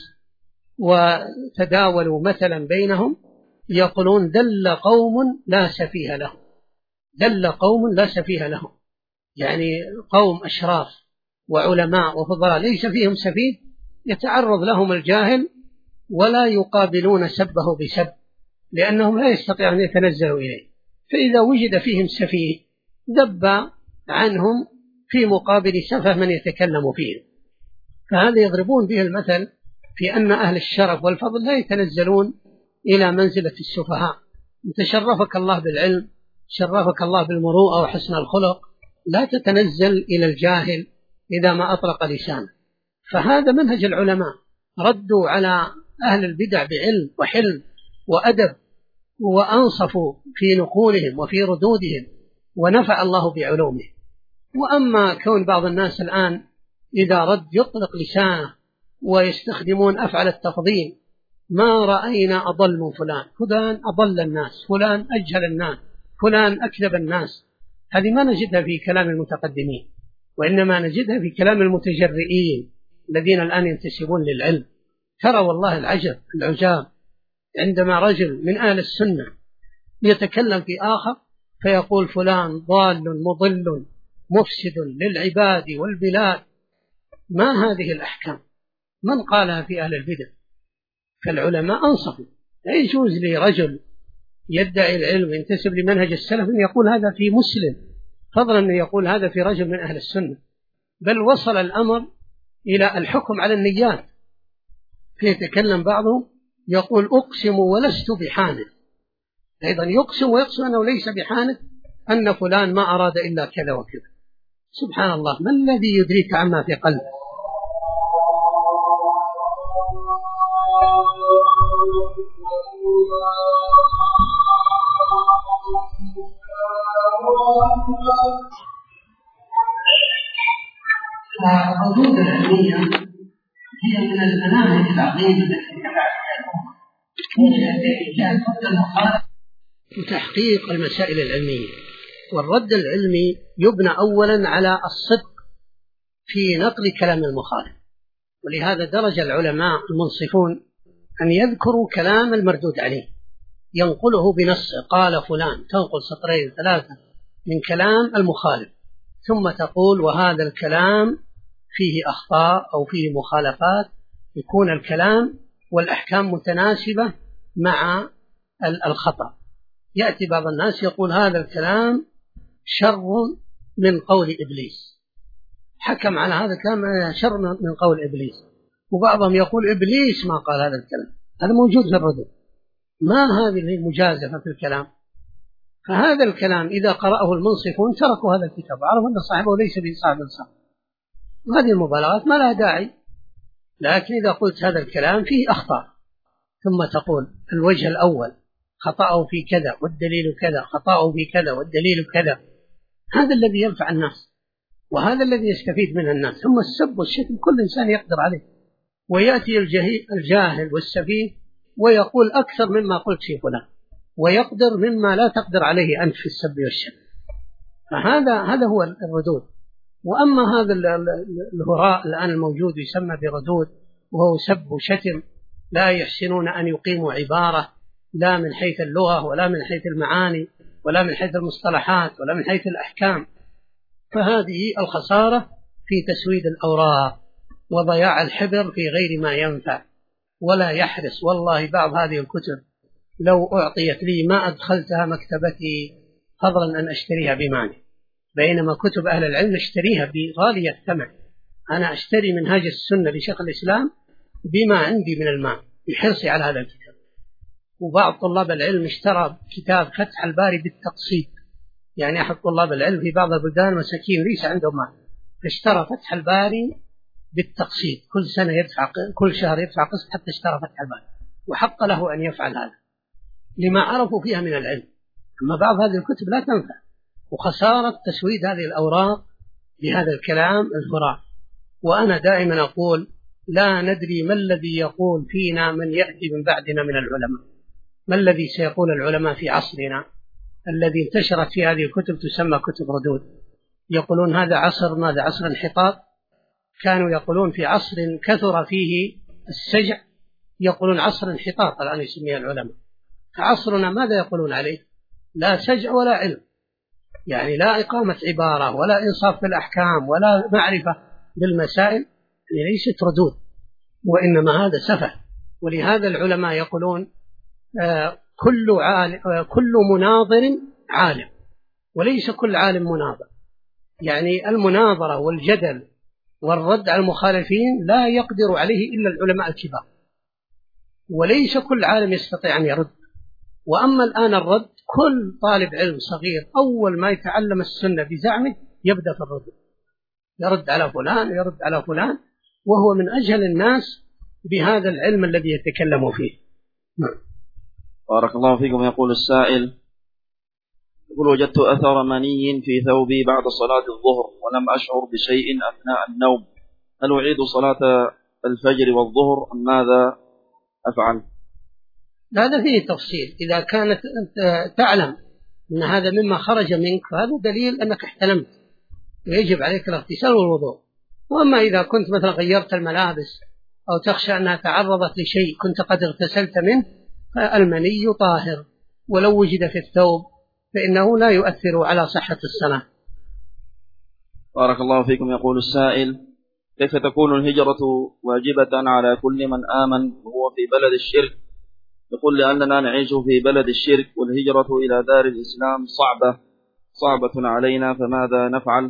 S1: وتداولوا مثلا بينهم يقولون دل قوم لا سفيه لهم، دل قوم لا سفيه لهم، يعني قوم أشراف وعلماء وفضلاء ليس فيهم سفيه، يتعرض لهم الجاهل ولا يقابلون سبه بسب، لأنهم لا يستطيعون أن يتنزلوا إليه. فإذا وجد فيهم سفيه ذب عنهم في مقابل سفه من يتكلم فيه. فهذا يضربون به المثل في أن أهل الشرف والفضل لا يتنزلون إلى منزلة السفهاء. تشرفك الله بالعلم، شرفك الله بالمروءة وحسن الخلق، لا تتنزل إلى الجاهل إذا ما أطلق لسانه. فهذا منهج العلماء، ردوا على أهل البدع بعلم وحلم وأدب، وأنصفوا في نقولهم وفي ردودهم، ونفع الله بعلومه. وأما كون بعض الناس الآن إذا رد يطلق لسانه ويستخدمون أفعال التفضيل، ما رأينا أضل من فلان، فلان أضل الناس، فلان أجهل الناس، فلان أكذب الناس، هذه ما نجدها في كلام المتقدمين، وإنما نجدها في كلام المتجرئين الذين الآن ينتسبون للعلم. ترى والله العجاب عندما رجل من أهل السنة يتكلم في آخر فيقول فلان ضال مضل مفسد للعباد والبلاد. ما هذه الأحكام؟ من قالها في أهل البدع؟ فالعلماء أنصفوا. لا يجوز لرجل يدعي العلم وينتسب لمنهج السلف أن يقول هذا في مسلم، فضلا أن يقول هذا في رجل من أهل السنة. بل وصل الأمر إلى الحكم على النيات، فيتكلم بعضهم يقول أقسم ولست بحانث، أيضا يقسم ويقسم أنه ليس بحانث، أن فلان ما أراد إلا كذا وكذا. سبحان الله، ما الذي يدريك عما في قلبه؟ الردود العلمية هي من المناهج العظيمة التي تبعها الأمة من جهة رد المخالف وتحقيق المسائل العلمية. والرد العلمي يبنى أولا على الصدق في نقل كلام المخالف، ولهذا درج العلماء المنصفون أن يذكروا كلام المردود عليه، ينقله بنصه، قال فلان، تنقل سطرين ثلاثة من كلام المخالف، ثم تقول وهذا الكلام فيه أخطاء أو فيه مخالفات، يكون الكلام والأحكام متناسبة مع الخطأ. يأتي بعض الناس يقول هذا الكلام شر من قول إبليس، حكم على هذا الكلام شر من قول إبليس، وبعضهم يقول إبليس ما قال هذا الكلام. هذا موجود في الردود. ما هذه المجازفة في الكلام؟ فهذا الكلام إذا قرأه المنصفون تركوا هذا الكتاب وعرفوا أن صاحبه ليس بصاحب الصح، وهذه المبالغات ما لها داعي. لكن إذا قلت هذا الكلام فيه أخطاء، ثم تقول الوجه الأول خطأه في كذا والدليل كذا، خطأه في كذا والدليل كذا، هذا الذي ينفع الناس وهذا الذي يستفيد منه الناس. ثم السب والشتم كل إنسان يقدر عليه، ويأتي الجاهل والسفيه ويقول أكثر مما قلت في فلان، ويقدر مما لا تقدر عليه أنت في السب والشتم. فهذا هو الردود. وأما هذا الهراء الآن الموجود يسمى بردود، وهو سب وشتم، لا يحسنون أن يقيموا عبارة لا من حيث اللغة ولا من حيث المعاني ولا من حيث المصطلحات ولا من حيث الأحكام. فهذه الخسارة في تسويد الأوراق وضياع الحبر في غير ما ينفع ولا يحرص. والله بعض هذه الكتب لو أعطيت لي ما أدخلتها مكتبتي، فضلا أن أشتريها بمعنى، بينما كتب أهل العلم اشتريها بغالية الثمن. أنا أشتري منهاج السنة لشيخ الإسلام بما عندي من المال بحرصي على هذا الكتاب. وبعض طلاب العلم اشترى كتاب فتح الباري بالتقسيط، يعني أحد طلاب العلم في بعض البلدان مساكين ليس عندهم مال، فاشترى فتح الباري بالتقسيط، كل سنة يدفع، كل شهر يدفع قسط حتى اشترى فتح الباري، وحق له أن يفعل هذا لما عرفوا فيها من العلم. أما بعض هذه الكتب لا تنفع، وخسارة تسويد هذه الأوراق بهذا الكلام الهراء. وأنا دائما أقول لا ندري ما الذي يقول فينا من يأتي من بعدنا من العلماء، ما الذي سيقول العلماء في عصرنا الذي انتشرت في هذه الكتب تسمى كتب ردود؟ يقولون هذا عصر، ماذا؟ عصر انحطاط. كانوا يقولون في عصر كثر فيه السجع، يقولون عصر انحطاط الآن يسميها العلماء. عصرنا ماذا يقولون عليه؟ لا سجع ولا علم، يعني لا إقامة عبارة ولا إنصاف في الأحكام ولا معرفة بالمسائل، يعني ليست ردود، وإنما هذا سفه. ولهذا العلماء يقولون كل مناظر عالم، وليس كل عالم مناظر. يعني المناظرة والجدل والرد على المخالفين لا يقدر عليه إلا العلماء الكبار، وليس كل عالم يستطيع أن يرد. وأما الآن الرد، كل طالب علم صغير أول ما يتعلم السنة بزعمه يبدأ في الرد، يرد على فلان ويرد على فلان، وهو من أجهل الناس بهذا العلم الذي يتكلم فيه.
S2: بارك الله فيكم. يقول السائل: يقول: وجدت أثر مني في ثوبي بعد صلاة الظهر ولم أشعر بشيء أثناء النوم، هل أعيد صلاة الفجر والظهر أم ماذا أفعل؟
S1: هذا فيه تفصيل. إذا كانت تعلم أن هذا مما خرج منك فهذا دليل أنك احتلمت ويجب عليك الاغتسال والوضوء. وأما إذا كنت مثلا غيرت الملابس أو تخشى أنها تعرضت لشيء كنت قد اغتسلت منه فالمني طاهر، ولو وجد في الثوب فإنه لا يؤثر على صحة الصلاة.
S2: بارك الله فيكم. يقول السائل: كيف تكون الهجرة واجبة على كل من آمن وهو في بلد الشرك؟ يقول: لأننا نعيش في بلد الشرك والهجرة إلى دار الإسلام صعبة علينا، فماذا نفعل؟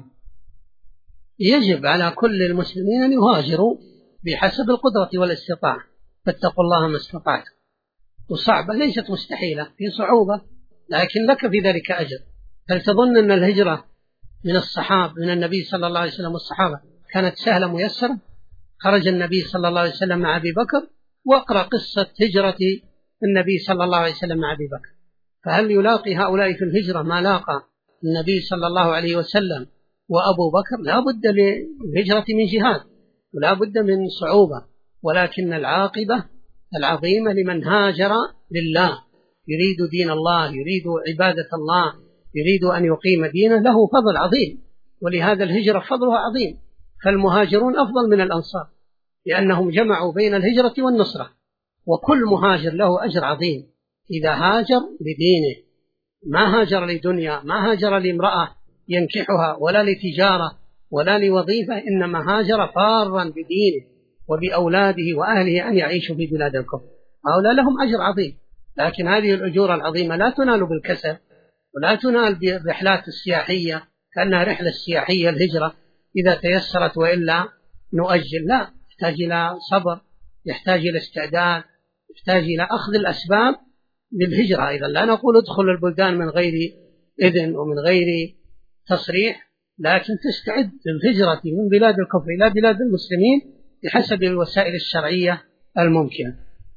S1: يجب على كل المسلمين أن يهاجروا بحسب القدرة والاستطاعة، فاتقوا الله ما استطعتم. وصعبة ليست مستحيلة، في صعوبة لكن لك في ذلك أجر. هل تظن أن الهجرة من الصحابة من النبي صلى الله عليه وسلم والصحابة كانت سهلة ميسرة؟ خرج النبي صلى الله عليه وسلم مع أبي بكر، واقرأ قصة هجرة النبي صلى الله عليه وسلم مع أبي بكر، فهل يلاقي هؤلاء في الهجرة ما لاقى النبي صلى الله عليه وسلم وأبو بكر؟ لا بد للهجرة من جهاد ولا بد من صعوبة، ولكن العاقبة العظيمة لمن هاجر لله، يريد دين الله، يريد عبادة الله، يريد أن يقيم دينه، له فضل عظيم. ولهذا الهجرة فضلها عظيم، فالمهاجرون أفضل من الأنصار لأنهم جمعوا بين الهجرة والنصرة، وكل مهاجر له أجر عظيم إذا هاجر لدينه، ما هاجر لدنيا، ما هاجر لامرأة ينكحها ولا لتجارة ولا لوظيفة، إنما هاجر فارا بدينه وبأولاده وأهله أن يعيشوا في بلاد الكفر. هؤلاء لهم أجر عظيم، لكن هذه الأجور العظيمة لا تنال بالكسب ولا تنال بالرحلات السياحية كأنها رحلة سياحية الهجرة إذا تيسرت وإلا نؤجل. لا، يحتاج إلى صبر، يحتاج إلى استعداد، يحتاج إلى أخذ الأسباب للهجرة. إذا لا نقول ادخل البلدان من غير إذن ومن غير تصريح، لكن تستعد للهجرة من بلاد الكفر إلى بلاد المسلمين بحسب الوسائل الشرعية الممكنة.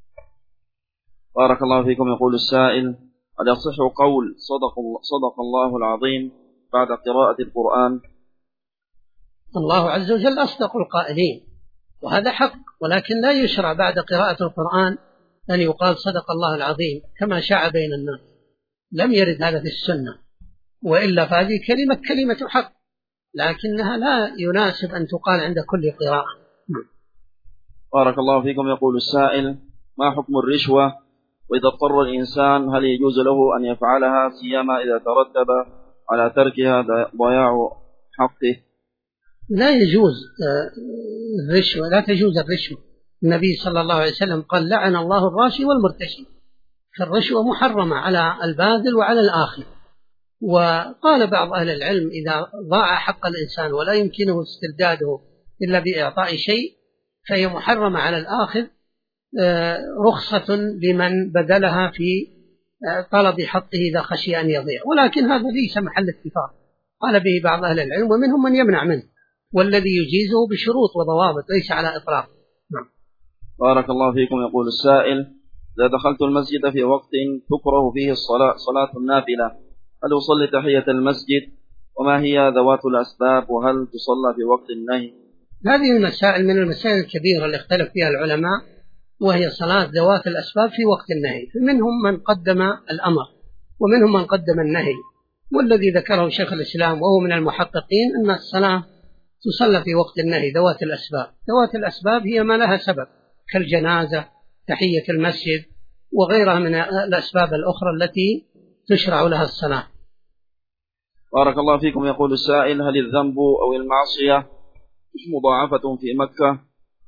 S2: بارك الله فيكم. يقول السائل: هل يصح قول صدق الله العظيم بعد قراءة القرآن؟
S1: الله عز وجل أصدق القائلين، وهذا حق، ولكن لا يشرع بعد قراءة القرآن أن يقال صدق الله العظيم كما شاع بين الناس، لم يرد هذا في السنة، وإلا فهذه كلمة حق، لكنها لا يناسب أن تقال عند كل قراءة.
S2: بارك الله فيكم. يقول السائل: ما حكم الرشوة؟ وإذا اضطر الإنسان هل يجوز له أن يفعلها، سيما إذا ترتب على تركها ضياع حقه؟
S1: لا يجوز الرشوة، لا تجوز الرشوة. النبي صلى الله عليه وسلم قال: لعن الله الراشي والمرتشي، فالرشوة محرمة على الباذل وعلى الآخر. وقال بعض أهل العلم: إذا ضاع حق الإنسان ولا يمكنه استرداده إلا بإعطاء شيء فهي محرمة على الآخر، رخصة لمن بذلها في طلب حقه إذا خشي أن يضيع، ولكن هذا ليس محل اتفاق، قال به بعض أهل العلم ومنهم من يمنع منه، والذي يجيزه بشروط وضوابط ليس على إطلاق. نعم.
S2: بارك الله فيكم. يقول السائل: إذا دخلت المسجد في وقت تكره فيه صلاة النافلة، هل أصلي تحية المسجد؟ وما هي ذوات الأسباب؟ وهل تصلى في وقت النهي؟
S1: هذه المسائل من المسائل الكبيرة اللي اختلف فيها العلماء، وهي صلاة ذوات الأسباب في وقت النهي، فمنهم من قدم الأمر ومنهم من قدم النهي. والذي ذكره شيخ الإسلام وهو من المحققين أن الصلاة تصلى في وقت النهي ذوات الأسباب. ذوات الأسباب هي ما لها سبب كالجنازة، تحية المسجد، وغيرها من الأسباب الأخرى التي تشرع لها الصلاة.
S2: بارك الله فيكم. يقول السائل: هل الذنب أو المعصية مضاعفة في مكة؟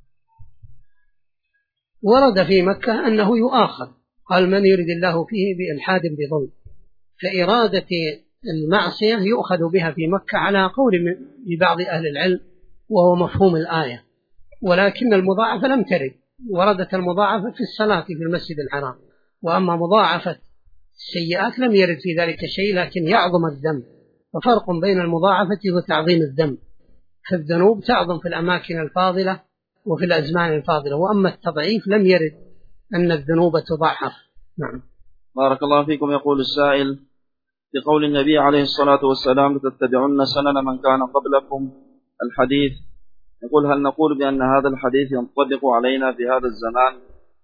S1: ورد في مكة أنه يؤاخذ، قال: من يرد الله فيه بإلحاد بظلم. فإرادة المعصية يؤخذ بها في مكة على قول ببعض أهل العلم وهو مفهوم الآية، ولكن المضاعفة لم ترد. وردت المضاعفة في الصلاة في المسجد الحرام، وأما مضاعفة السيئات لم يرد في ذلك شيء، لكن يعظم الذنب. ففرق بين المضاعفة وتعظيم الذنب، فالذنوب تعظم في الأماكن الفاضلة وفي الأزمان الفاضلة، وأما التضعيف لم يرد أن الذنوب تضاعف. نعم.
S2: بارك الله فيكم. يقول السائل: في قول النبي عليه الصلاة والسلام: لتتبعن سنن من كان قبلكم الحديث، يقول: هل نقول بأن هذا الحديث ينطبق علينا في هذا الزمان؟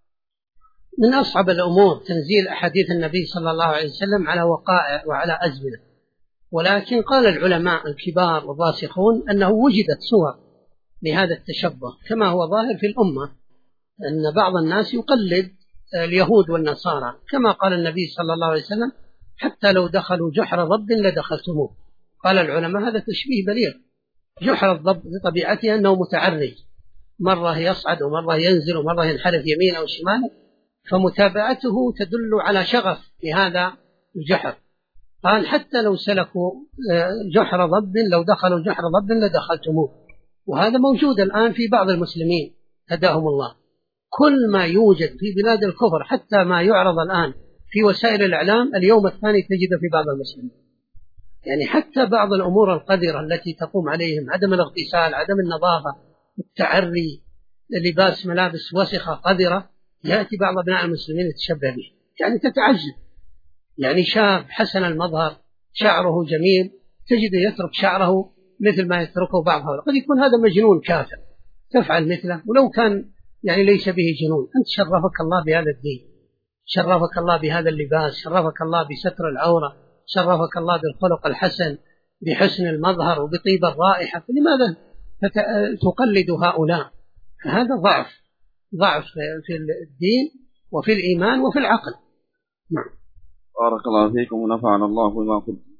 S1: من أصعب الأمور تنزيل أحاديث النبي صلى الله عليه وسلم على وقائع وعلى أزمنة، ولكن قال العلماء الكبار والراسخون أنه وجدت صور لهذا التشبه، كما هو ظاهر في الأمة أن بعض الناس يقلد اليهود والنصارى، كما قال النبي صلى الله عليه وسلم: حتى لو دخلوا جحر ضب لدخلتموه. قال العلماء هذا تشبيه بليغ. جحر الضب بطبيعته أنه متعرج، مرة يصعد ومرة ينزل ومرة ينحرف يمين أو شمال، فمتابعته تدل على شغف لهذا الجحر. قال: حتى لو سلكوا جحر ضب، لو دخلوا جحر ضب لدخلتموه. وهذا موجود الآن في بعض المسلمين هداهم الله. كل ما يوجد في بلاد الكفر، حتى ما يعرض الآن في وسائل الإعلام، اليوم الثاني تجد في بعض المسلمين. يعني حتى بعض الأمور القذرة التي تقوم عليهم، عدم الاغتسال، عدم النظافة، التعري، لباس ملابس وسخة قذرة، يأتي بعض أبناء المسلمين يتشبه به. يعني تتعجب، يعني شاب حسن المظهر، شعره جميل، تجده يترك شعره مثل ما يتركه بعض هؤلاء. قد يكون هذا مجنون كافر تفعل مثله، ولو كان يعني ليس به جنون. أنت شرفك الله بهذا الدين، شرفك الله بهذا اللباس، شرفك الله بستر العورة، شرفك الله بالخلق الحسن، بحسن المظهر وبطيب الرائحة، فلماذا تقلد هؤلاء؟ فهذا ضعف في الدين وفي الإيمان وفي العقل. نعم.
S2: بارك الله فيكم ونفعنا الله بما قلت.